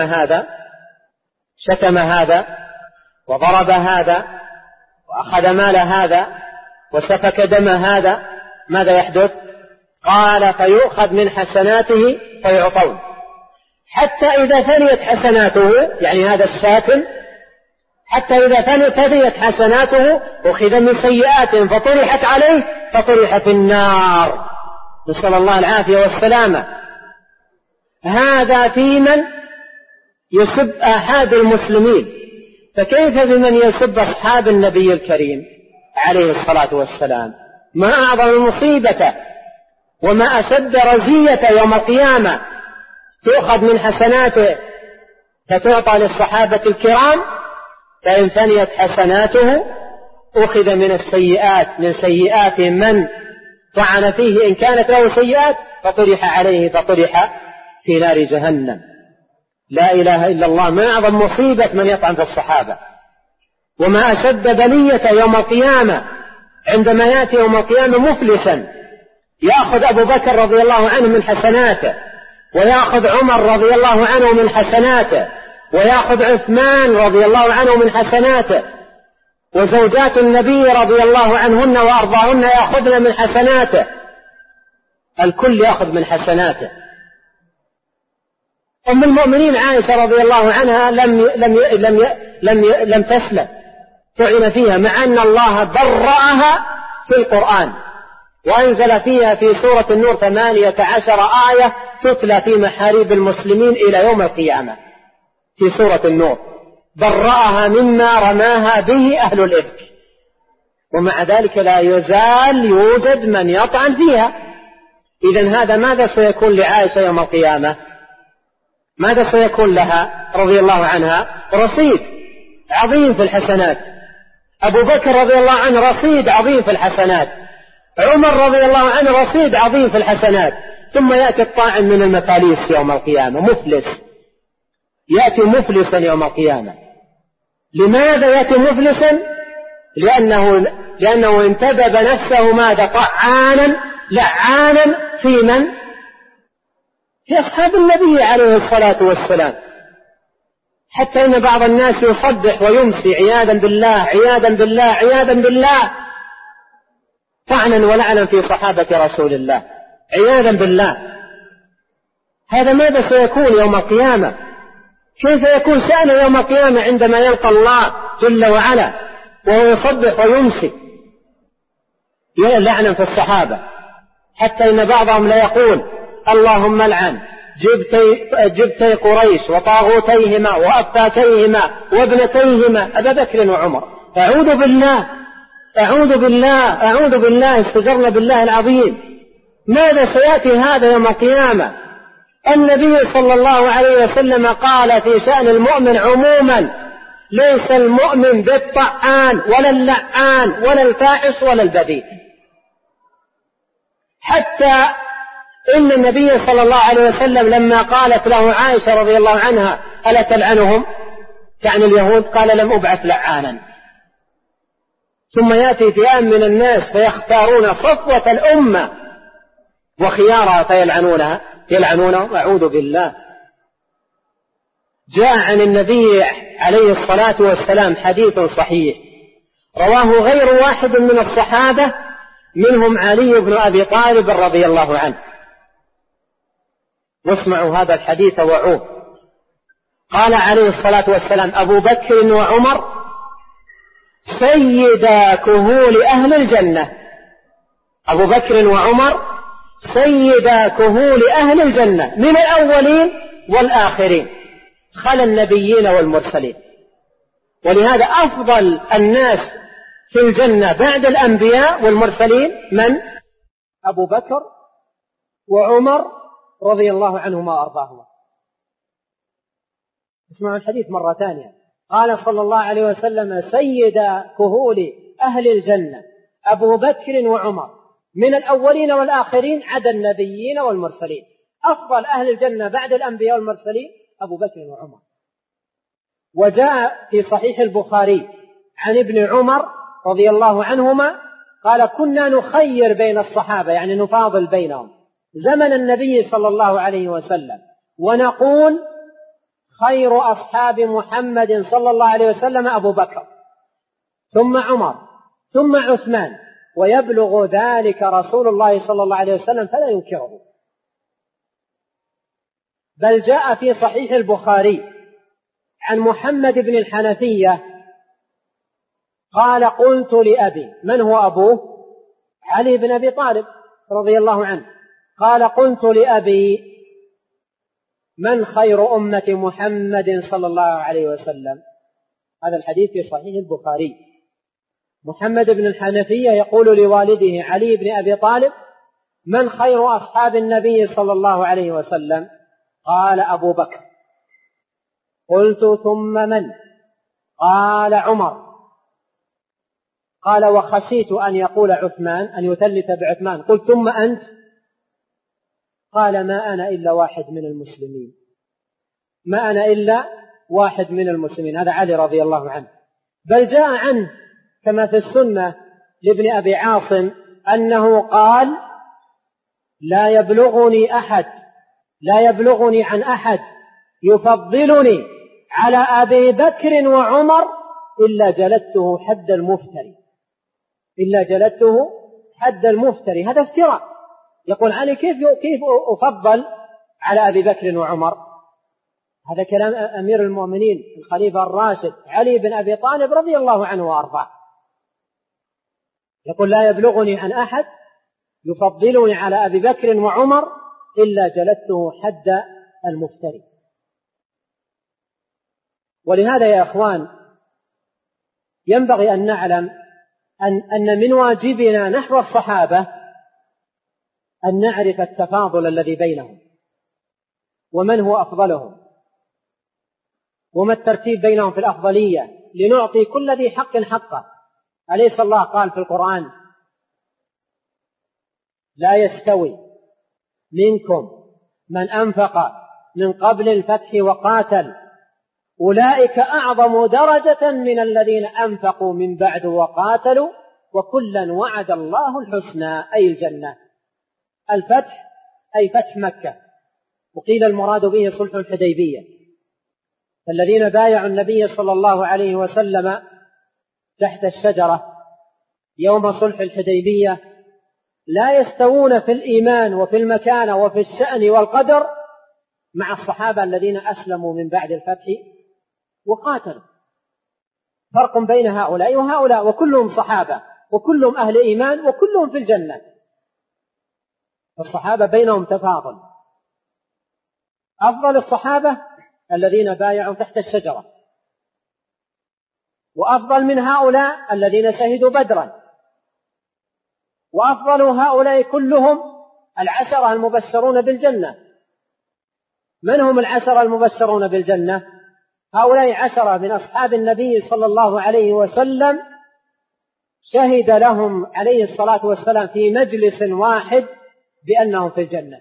شتم هذا وضرب هذا وأخذ مال هذا وسفك دم هذا، ماذا يحدث؟ قال: فيؤخذ من حسناته فيعطون، حتى إذا ثنيت حسناته، يعني هذا الشاتم، حتى إذا ثنيت حسناته أخذ من سيئاتهم فطرحت عليه فطرح في النار، نسأل الله العافية والسلامة. هذا في من يسب آحاد المسلمين، فكيف بمن يسب أصحاب النبي الكريم عليه الصلاة والسلام؟ ما أعظم مصيبة وما أشد رزية يوم القيامة، تؤخذ من حسناته فتعطى للصحابة الكرام، فإن ثنيت حسناته أخذ من السيئات، من سيئات من طعن فيه إن كانت له سيئات فطرح عليه فطرح في نار جهنم. لا إله إلا الله، ما أعظم مصيبة من يطعن في الصحابة، وما أشد بلية يوم القيامة عندما يأتي يوم القيامة مفلسا، يأخذ أبو بكر رضي الله عنه من حسناته، ويأخذ عمر رضي الله عنه من حسناته، ويأخذ عثمان رضي الله عنه من حسناته، وزوجات النبي رضي الله عنهن وأرضاهن يأخذن من حسناته، الكل يأخذ من حسناته. أم المؤمنين عائشة رضي الله عنها لم تسلم، طعن فيها، مع أن الله برأها في القرآن وأنزل فيها في سورة النور 18 آية تتلى في محاريب المسلمين إلى يوم القيامة. في سورة النور برأها مما رماها به أهل الإفك، ومع ذلك لا يزال يوجد من يطعن فيها. إذن هذا ماذا سيكون لعائشة يوم القيامة؟ ماذا سيكون لها رضي الله عنها؟ رصيد عظيم في الحسنات. أبو بكر رضي الله عنه رصيد عظيم في الحسنات، عمر رضي الله عنه رصيد عظيم في الحسنات، ثم يأتي الطاعن من المفاليس يوم القيامة، مفلس، يأتي مفلسا يوم القيامة. لماذا يأتي مفلسا؟ لأنه انتدب نفسه ماذا؟ طعانا لعانا في من؟ في أصحاب النبي عليه الصلاة والسلام، حتى إن بعض الناس يصبح ويمسي عياذا بالله عياذا بالله عياذا بالله، طعنا ولعنا في صحابة رسول الله عياذا بالله. هذا ماذا سيكون يوم القيامة؟ كيف يكون شأنه يوم القيامة عندما يلقى الله جل وعلا وهو يصبح ويمسي لعنا في الصحابة، حتى إن بعضهم لا يقول: اللهم لعن جبتي قريش وطاغوتيهما وأفتاكيهما وابنتيهما أبا بكر وعمر. أعوذ بالله أعوذ بالله أعوذ بالله، استجرنا بالله العظيم. ماذا سيأتي هذا يوم القيامة؟ النبي صلى الله عليه وسلم قال في شأن المؤمن عموما: ليس المؤمن بالطعان ولا اللعان ولا الفاحش ولا البذيء. حتى إن النبي صلى الله عليه وسلم لما قالت له عائشة رضي الله عنها: ألا تلعنهم؟ تعني اليهود، قال: لم أبعث لعانا. ثم يأتي فئام من الناس فيختارون صفوة الأمة وخيارها فيلعنونهم، أعوذ بالله. جاء عن النبي عليه الصلاة والسلام حديث صحيح رواه غير واحد من الصحابة، منهم علي بن أبي طالب رضي الله عنه. واسمعوا هذا الحديث وعوه. قال عليه الصلاة والسلام: أبو بكر وعمر سيدا كهول أهل الجنة. أبو بكر وعمر سيدا كهول أهل الجنة من الأولين والآخرين، خلا النبيين والمرسلين. ولهذا أفضل الناس في الجنة بعد الأنبياء والمرسلين من؟ أبو بكر وعمر رضي الله عنهما وأرضاهما. اسمعوا الحديث مرة ثانية. قال صلى الله عليه وسلم: سيدا كهول أهل الجنة أبو بكر وعمر من الأولين والآخرين عدا النبيين والمرسلين. أفضل أهل الجنة بعد الأنبياء والمرسلين أبو بكر وعمر. وجاء في صحيح البخاري عن ابن عمر رضي الله عنهما قال: كنا نخير بين الصحابة، يعني نفاضل بينهم زمن النبي صلى الله عليه وسلم، ونقول: خير أصحاب محمد صلى الله عليه وسلم أبو بكر، ثم عمر، ثم عثمان، ويبلغ ذلك رسول الله صلى الله عليه وسلم فلا ينكره. بل جاء في صحيح البخاري عن محمد بن الحنفية قال: قلت لأبي، من هو أبوه؟ علي بن أبي طالب رضي الله عنه. قال: قلت لأبي: من خير أمة محمد صلى الله عليه وسلم؟ هذا الحديث في صحيح البخاري. محمد بن الحنفية يقول لوالده علي بن أبي طالب: من خير أصحاب النبي صلى الله عليه وسلم؟ قال: أبو بكر. قلت: ثم من؟ قال: عمر. قال: وخشيت أن يقول عثمان، أن يثلث بعثمان. قلت: ثم أنت؟ قال: ما أنا إلا واحد من المسلمين، ما أنا إلا واحد من المسلمين. هذا علي رضي الله عنه. بل جاء عنه كما في السنة لابن أبي عاصم أنه قال: لا يبلغني عن أحد يفضلني على أبي بكر وعمر إلا جلدته حد المفتري. هذا افتراء. يقول علي: كيف أفضل على أبي بكر وعمر؟ هذا كلام أمير المؤمنين الخليفة الراشد علي بن أبي طالب رضي الله عنه وأرضاه. يقول: لا يبلغني عن أحد يفضلني على أبي بكر وعمر إلا جلدته حد المفتري. ولهذا يا أخوان ينبغي أن نعلم أن من واجبنا نحو الصحابة أن نعرف التفاضل الذي بينهم، ومن هو أفضلهم، وما الترتيب بينهم في الأفضلية، لنعطي كل ذي حق حقه. أليس الله قال في القرآن: لا يستوي منكم من أنفق من قبل الفتح وقاتل أولئك أعظم درجة من الذين أنفقوا من بعد وقاتلوا وكلا وعد الله الحسنى، أي الجنة. الفتح أي فتح مكة، وقيل المراد به صلح الحديبية. الذين بايعوا النبي صلى الله عليه وسلم تحت الشجرة يوم صلح الحديبية لا يستوون في الإيمان وفي المكانة وفي الشأن والقدر مع الصحابة الذين أسلموا من بعد الفتح وقاتلوا. فرق بين هؤلاء وهؤلاء، وكلهم صحابة وكلهم أهل إيمان وكلهم في الجنة. الصحابة بينهم تفاضل. أفضل الصحابة الذين بايعوا تحت الشجرة، وأفضل من هؤلاء الذين شهدوا بدرا، وأفضل هؤلاء كلهم العشرة المبشرون بالجنة. من هم العشرة المبشرون بالجنة؟ هؤلاء عشرة من أصحاب النبي صلى الله عليه وسلم شهد لهم عليه الصلاة والسلام في مجلس واحد بأنهم في الجنة.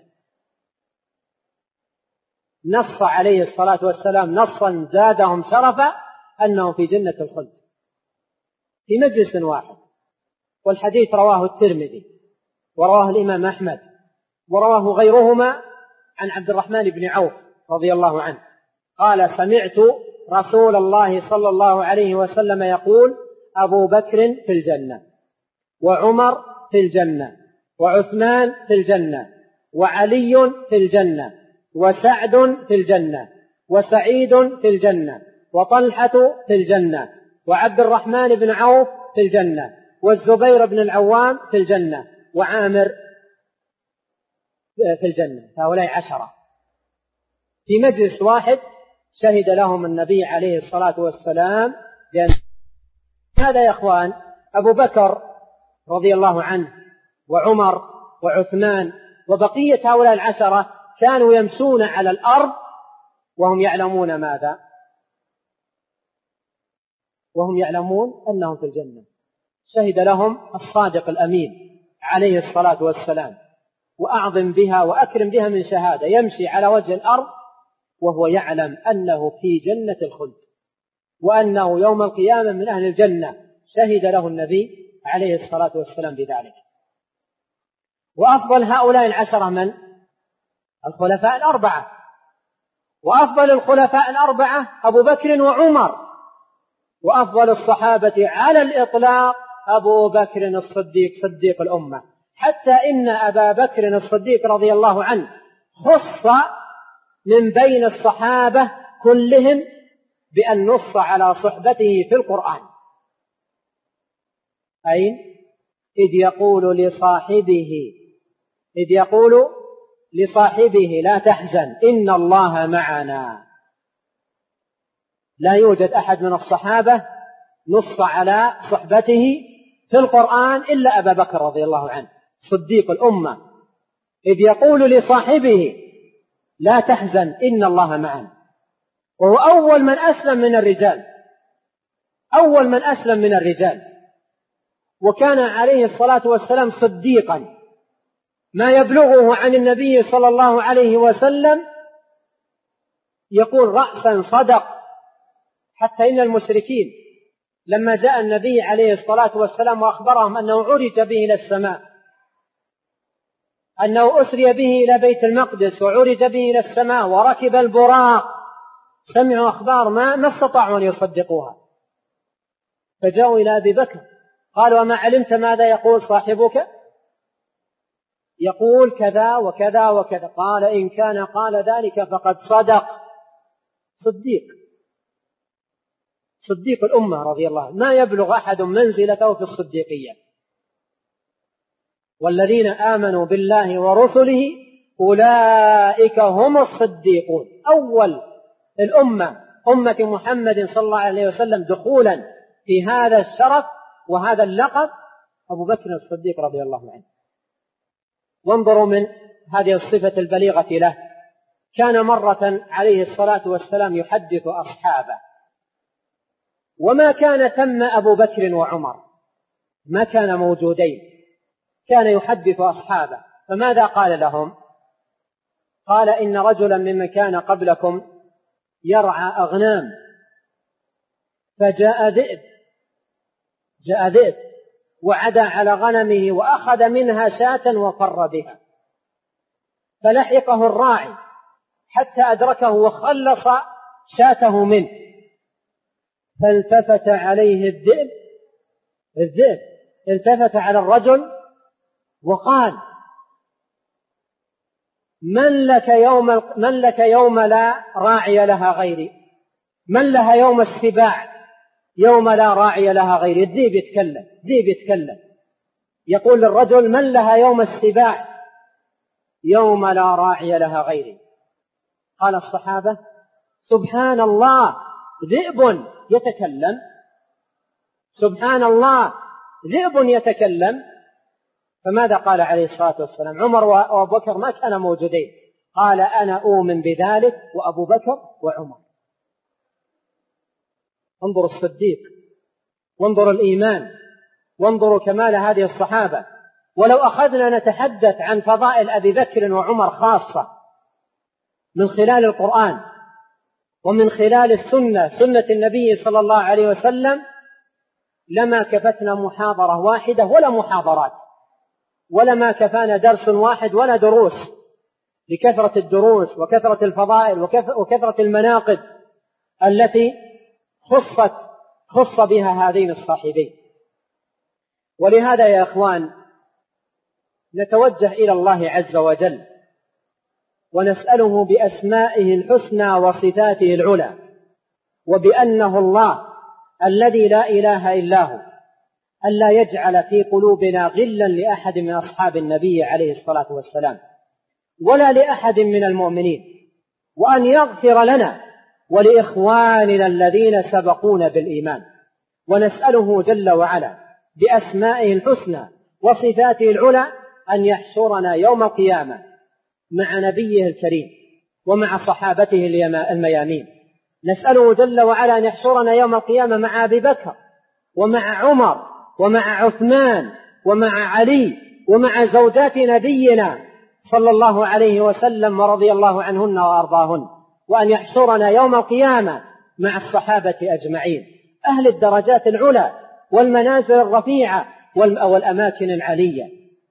نص عليه الصلاة والسلام نصا زادهم شرفا أنهم في جنة الخلد في مجلس واحد. والحديث رواه الترمذي ورواه الإمام أحمد ورواه غيرهما عن عبد الرحمن بن عوف رضي الله عنه قال: سمعت رسول الله صلى الله عليه وسلم يقول: أبو بكر في الجنة، وعمر في الجنة، وعثمان في الجنة، وعلي في الجنة، وسعد في الجنة، وسعيد في الجنة، وطلحة في الجنة، وعبد الرحمن بن عوف في الجنة، والزبير بن العوام في الجنة، وعامر في الجنة، هؤلاء 10 في مجلس واحد شهد لهم النبي عليه الصلاة والسلام بأن هذا يا إخوان أبو بكر رضي الله عنه وعمر وعثمان وبقية هؤلاء 10 كانوا يمشون على الأرض وهم يعلمون ماذا؟ وهم يعلمون أنهم في الجنة. شهد لهم الصادق الأمين عليه الصلاة والسلام، وأعظم بها وأكرم بها من شهادة، يمشي على وجه الأرض وهو يعلم أنه في جنة الخلد وأنه يوم القيامة من أهل الجنة، شهد له النبي عليه الصلاة والسلام بذلك. وأفضل هؤلاء 10 من؟ الخلفاء 4، وأفضل الخلفاء 4 أبو بكر وعمر، وأفضل الصحابة على الإطلاق أبو بكر الصديق صديق الأمة، حتى إن أبا بكر الصديق رضي الله عنه خص من بين الصحابة كلهم بأن نص على صحبته في القرآن. أين؟ إذ يقول لصاحبه لا تحزن إن الله معنا. لا يوجد أحد من الصحابة نص على صحبته في القرآن إلا أبا بكر رضي الله عنه صديق الأمة، إذ يقول لصاحبه لا تحزن إن الله معنا، وهو أول من أسلم من الرجال، وكان عليه الصلاة والسلام صديقا، ما يبلغه عن النبي صلى الله عليه وسلم يقول رأسا صدق، حتى إن المشركين لما جاء النبي عليه الصلاة والسلام وأخبرهم أنه عرج به إلى السماء، أنه أسري به إلى بيت المقدس وعرج به إلى السماء وركب البراق، سمعوا أخبار ما استطاعوا أن يصدقوها، فجاءوا إلى أبي بكر قالوا وما علمت ماذا يقول صاحبك؟ يقول كذا وكذا وكذا. قال إن كان قال ذلك فقد صدق. صديق الأمة رضي الله عنه، ما يبلغ أحد منزلته في الصديقية. والذين آمنوا بالله ورسله أولئك هم الصديقون. أول الأمة أمة محمد صلى الله عليه وسلم دخولا في هذا الشرف وهذا اللقب أبو بكر الصديق رضي الله عنه. وانظروا من هذه الصفة البليغة له، كان مرة عليه الصلاة والسلام يحدث أصحابه، وما كان ثم أبو بكر وعمر، ما كان موجودين، كان يحدث أصحابه، فماذا قال لهم؟ قال إن رجلا ممن كان قبلكم يرعى أغنام، فجاء ذئب وعدى على غنمه وأخذ منها شاة وفر بها، فلحقه الراعي حتى أدركه وخلص شاته منه، فالتفت عليه الذئب التفت على الرجل وقال من لك يوم لا راعي لها غيري، من لها يوم السباع يوم لا راعي لها غيري. الذئب يتكلم يقول للرجل من لها يوم السباع يوم لا راعي لها غيري. قال الصحابة سبحان الله ذئب يتكلم، سبحان الله ذئب يتكلم. فماذا قال عليه الصلاة والسلام؟ عمر وأبو بكر ما كانوا موجودين، قال أنا أؤمن بذلك وأبو بكر وعمر. انظروا الصديق، وانظروا الإيمان، وانظروا كمال هذه الصحابة. ولو أخذنا نتحدث عن فضائل أبي بكر وعمر خاصة من خلال القرآن ومن خلال سنة النبي صلى الله عليه وسلم لما كفتنا محاضرة واحدة ولا محاضرات، ولما كفانا درس واحد ولا دروس، لكثرة الدروس وكثرة الفضائل وكثرة المناقب التي خص بها هذين الصاحبين. ولهذا يا إخوان نتوجه إلى الله عز وجل ونسأله بأسمائه الحسنى وصفاته العلى، وبأنه الله الذي لا إله إلا هو، ألا يجعل في قلوبنا غلا لأحد من أصحاب النبي عليه الصلاة والسلام، ولا لأحد من المؤمنين، وأن يغفر لنا ولإخواننا الذين سبقونا بالإيمان. ونسأله جل وعلا بأسمائه الحسنى وصفاته العلى أن يحشرنا يوم القيامة مع نبيه الكريم ومع صحابته الميامين. نسأله جل وعلا أن يحشرنا يوم القيامة مع أبي بكر ومع عمر ومع عثمان ومع علي ومع زوجات نبينا صلى الله عليه وسلم ورضي الله عنهن وأرضاهن، وأن يحشرنا يوم القيامة مع الصحابة أجمعين أهل الدرجات العلى والمنازل الرفيعة والأماكن العلية.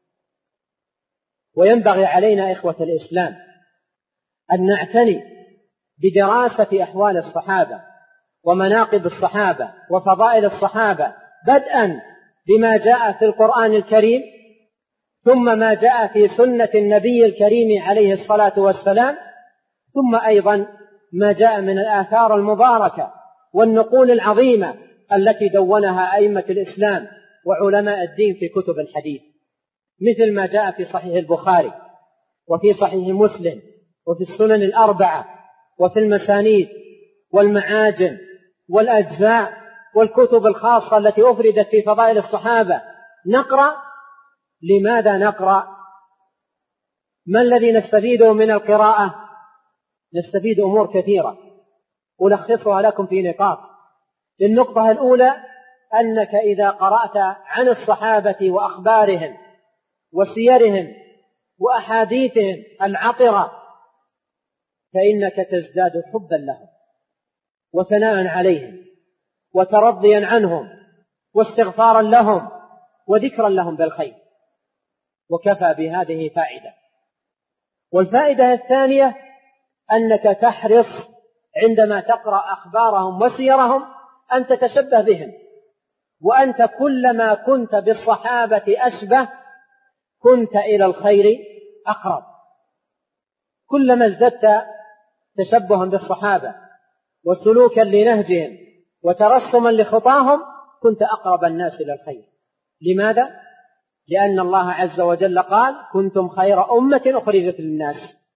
وينبغي علينا إخوة الإسلام أن نعتني بدراسة أحوال الصحابة ومناقب الصحابة وفضائل الصحابة، بدءا بما جاء في القرآن الكريم، ثم ما جاء في سنة النبي الكريم عليه الصلاة والسلام، ثم أيضا ما جاء من الآثار المباركة والنقول العظيمة التي دونها أئمة الإسلام وعلماء الدين في كتب الحديث، مثل ما جاء في صحيح البخاري وفي صحيح مسلم وفي السنن الأربعة وفي المسانيد والمعاجم والأجزاء والكتب الخاصة التي أفردت في فضائل الصحابة. نقرأ. لماذا نقرأ؟ ما الذي نستفيده من القراءة؟ نستفيد أمور كثيرة ألخصها لكم في نقاط. النقطة الأولى أنك إذا قرأت عن الصحابة وأخبارهم وسيرهم وأحاديثهم العطرة فإنك تزداد حبا لهم وثناء عليهم وترضيا عنهم واستغفارا لهم وذكرا لهم بالخير، وكفى بهذه فائدة. والفائدة الثانية أنك تحرص عندما تقرأ أخبارهم وسيرهم أن تتشبه بهم، وأنت كلما كنت بالصحابة أشبه كنت إلى الخير أقرب. كلما ازددت تشبها بالصحابة وسلوكا لنهجهم وترسما لخطاهم كنت أقرب الناس إلى الخير. لماذا؟ لأن الله عز وجل قال: كنتم خير أمة أخرجت للناس.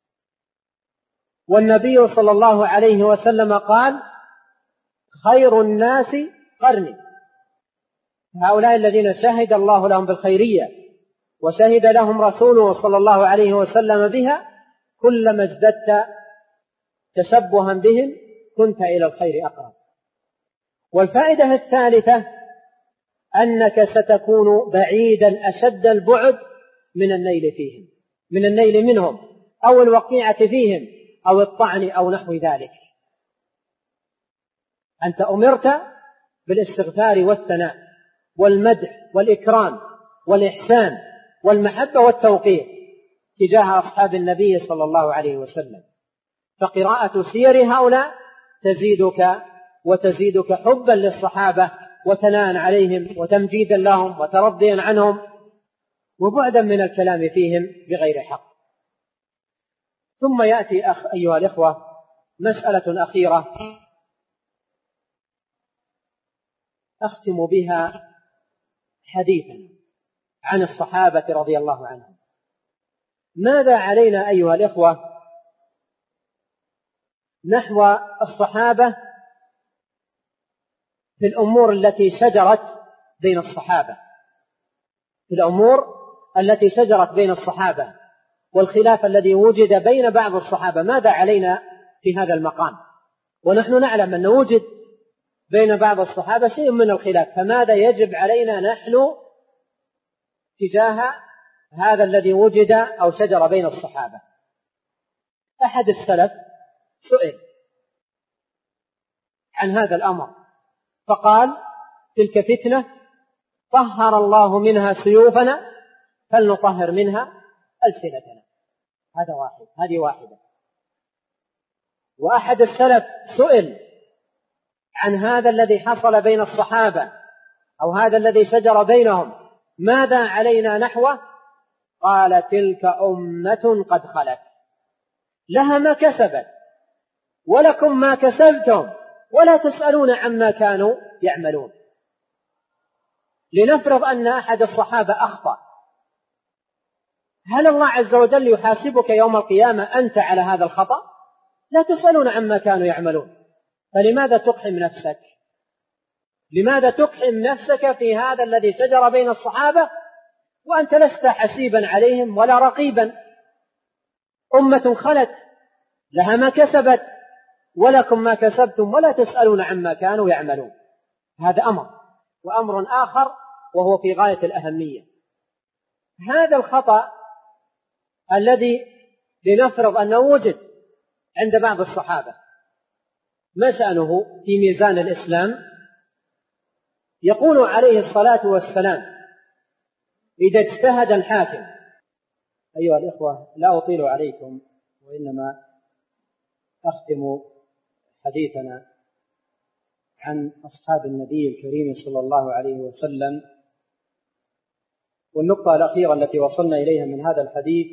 والنبي صلى الله عليه وسلم قال: خير الناس قرني. هؤلاء الذين شهد الله لهم بالخيرية وشهد لهم رسوله صلى الله عليه وسلم بها، كلما ازددت تشبها بهم كنت إلى الخير أقرب. والفائدة الثالثة أنك ستكون بعيدا أشد البعد من النيل فيهم، من النيل منهم أو الوقيعة فيهم أو الطعن أو نحو ذلك. أنت أمرت بالاستغفار والثناء والمدح والإكرام والإحسان والمحبة والتوقير تجاه أصحاب النبي صلى الله عليه وسلم. فقراءة سير هؤلاء تزيدك حبا للصحابة وثناء عليهم وتمجيدا لهم وترضيا عنهم وبعدا من الكلام فيهم بغير حق. ثم يأتي أيها الإخوة مسألة أخيرة أختم بها حديثا عن الصحابة رضي الله عنهم. ماذا علينا أيها الإخوة نحو الصحابة في الأمور التي شجرت بين الصحابة، في الأمور التي شجرت بين الصحابة والخلاف الذي وجد بين بعض الصحابة؟ ماذا علينا في هذا المقام؟ ونحن نعلم أن وجد بين بعض الصحابة شيء من الخلاف، فماذا يجب علينا نحن تجاه هذا الذي وجد أو شجر بين الصحابة؟ أحد السلف سئل عن هذا الأمر فقال: تلك فتنة طهر الله منها سيوفنا فلنطهر منها ألسنتنا. هذه واحدة. وأحد السلف سئل عن هذا الذي حصل بين الصحابة أو هذا الذي شجر بينهم ماذا علينا نحوه؟ قال: تلك أمة قد خلت لها ما كسبت ولكم ما كسبتم ولا تسألون عما كانوا يعملون. لنفرض أن أحد الصحابة أخطأ هل الله عز وجل يحاسبك يوم القيامة أنت على هذا الخطأ؟ لا تسألون عما كانوا يعملون. فلماذا تقحم نفسك؟ لماذا تقحم نفسك في هذا الذي شجر بين الصحابة وأنت لست حسيبا عليهم ولا رقيبا؟ أمة خلت لها ما كسبت ولكم ما كسبتم ولا تسألون عما كانوا يعملون. هذا أمر. وأمر آخر وهو في غاية الأهمية، هذا الخطأ الذي لنفرض أنه وجد عند بعض الصحابة، ما شأنه في ميزان الإسلام؟ يقول عليه الصلاة والسلام: إذا اجتهد الحاكم. أيها الإخوة، لا أطيل عليكم وإنما أختم حديثنا عن أصحاب النبي الكريم صلى الله عليه وسلم. والنقطة الأخيرة التي وصلنا إليها من هذا الحديث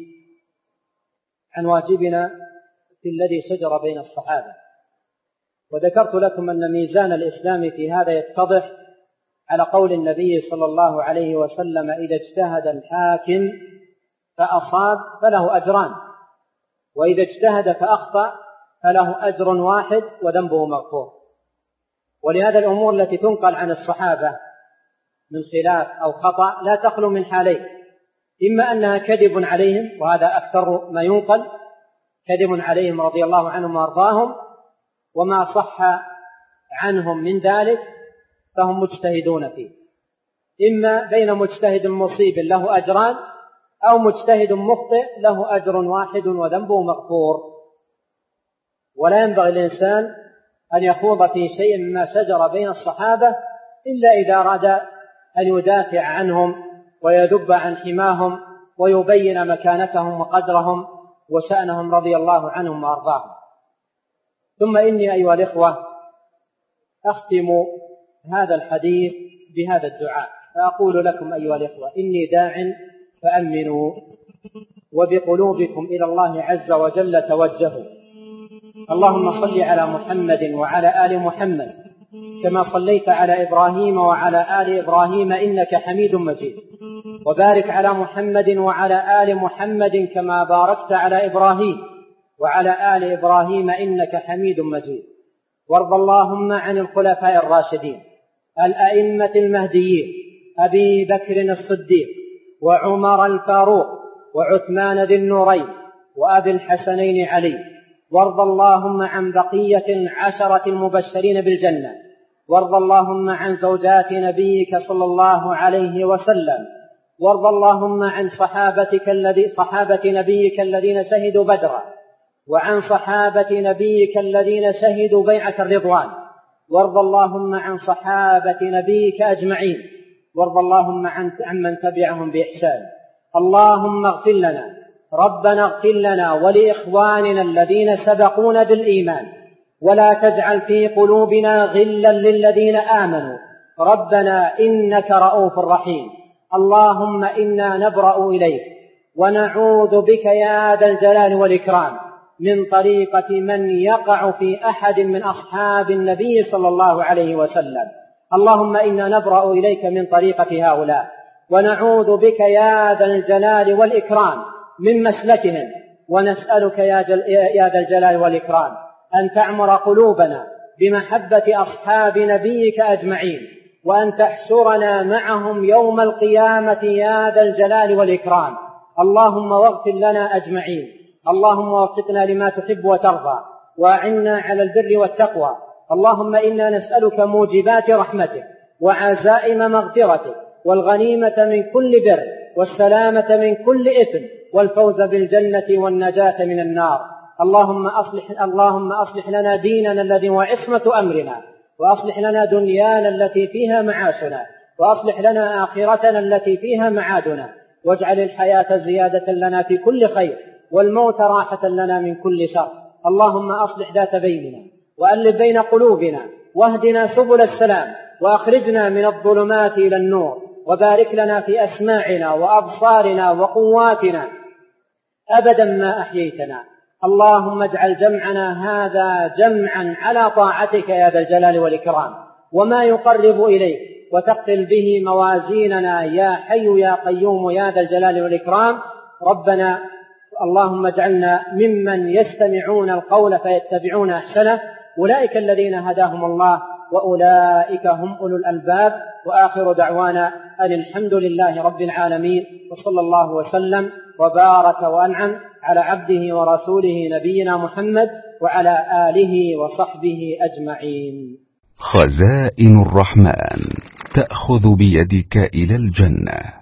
عن واجبنا في الذي شجر بين الصحابة. وذكرت لكم أن ميزان الإسلام في هذا يتضح على قول النبي صلى الله عليه وسلم: إذا اجتهد الحاكم فأصاب فله أجران، وإذا اجتهد فأخطأ فله أجر واحد وذنبه مغفور. ولهذا الأمور التي تنقل عن الصحابة من خلاف أو خطأ لا تخلو من حالين: إما أنها كذب عليهم، وهذا أكثر ما ينقل، كذب عليهم رضي الله عنهم وأرضاهم، وما صح عنهم من ذلك فهم مجتهدون فيه. إما بين مجتهد مصيب له أجران، أو مجتهد مخطئ له أجر واحد وذنبه مغفور. ولا ينبغي الإنسان أن يخوض في شيء مما شجر بين الصحابة إلا إذا أراد أن يدافع عنهم ويذب عن حماهم ويبين مكانتهم وقدرهم وشأنهم رضي الله عنهم وأرضاهم. ثم إني أيها الإخوة أختم هذا الحديث بهذا الدعاء، فأقول لكم أيها الإخوة: إني داع فأمنوا، وبقلوبكم إلى الله عز وجل توجهوا. اللهم صل على محمد وعلى آل محمد كما صليت على إبراهيم وعلى آل إبراهيم إنك حميد مجيد، وبارك على محمد وعلى آل محمد كما باركت على إبراهيم وعلى آل إبراهيم إنك حميد مجيد. وارض اللهم عن الخلفاء الراشدين الأئمة المهديين أبي بكر الصديق وعمر الفاروق وعثمان ذي النورين وأبي الحسنين علي. وارض اللهم عن بقية 10 المبشرين بالجنة. وارض اللهم عن زوجات نبيك صلى الله عليه وسلم. وارض اللهم عن صحابة نبيك الذين شهدوا بدرا، وعن صحابة نبيك الذين شهدوا بيعة الرضوان. وارض اللهم عن صحابة نبيك أجمعين. وارض اللهم عمن تبعهم بإحسان. اللهم اغفر لنا، ربنا اغفر لنا ولإخواننا الذين سبقونا بالإيمان، ولا تجعل في قلوبنا غلا للذين آمنوا، ربنا إنك رؤوف رحيم. اللهم إنا نبرأ إليك ونعوذ بك يا ذا الجلال والإكرام من طريقة من يقع في أحد من أصحاب النبي صلى الله عليه وسلم. اللهم إنا نبرأ إليك من طريقة هؤلاء، ونعوذ بك يا ذا الجلال والإكرام من مسلكهم. ونسألك يا ذا الجلال والإكرام أن تعمر قلوبنا بمحبة أصحاب نبيك أجمعين، وأن تحشرنا معهم يوم القيامة يا ذا الجلال والإكرام. اللهم واغفر لنا أجمعين. اللهم وفقنا لما تحب وترضى، وأعنا على البر والتقوى. اللهم إنا نسألك موجبات رحمتك وعزائم مغفرتك والغنيمة من كل بر والسلامة من كل إثم والفوز بالجنة والنجاة من النار. اللهم أصلح لنا ديننا الذي هو عصمة أمرنا، وأصلح لنا دنيانا التي فيها معاشنا، وأصلح لنا آخرتنا التي فيها معادنا، واجعل الحياة زيادة لنا في كل خير والموت راحة لنا من كل شر. اللهم أصلح ذات بيننا وألف بين قلوبنا، واهدنا سبل السلام، وأخرجنا من الظلمات إلى النور، وبارك لنا في أسماعنا وأبصارنا وقواتنا أبدا ما أحييتنا. اللهم اجعل جمعنا هذا جمعا على طاعتك يا ذا الجلال والإكرام، وما يقرب إليك، وتقتل به موازيننا يا حي يا قيوم يا ذا الجلال والإكرام. ربنا اللهم اجعلنا ممن يستمعون القول فيتبعون أحسنه، أولئك الذين هداهم الله وأولئك هم أولو الألباب. وآخر دعوانا أن الحمد لله رب العالمين، وصلى الله وسلم وبارك وأنعم على عبده ورسوله نبينا محمد وعلى آله وصحبه أجمعين. خزائن الرحمن تأخذ بيدك إلى الجنة.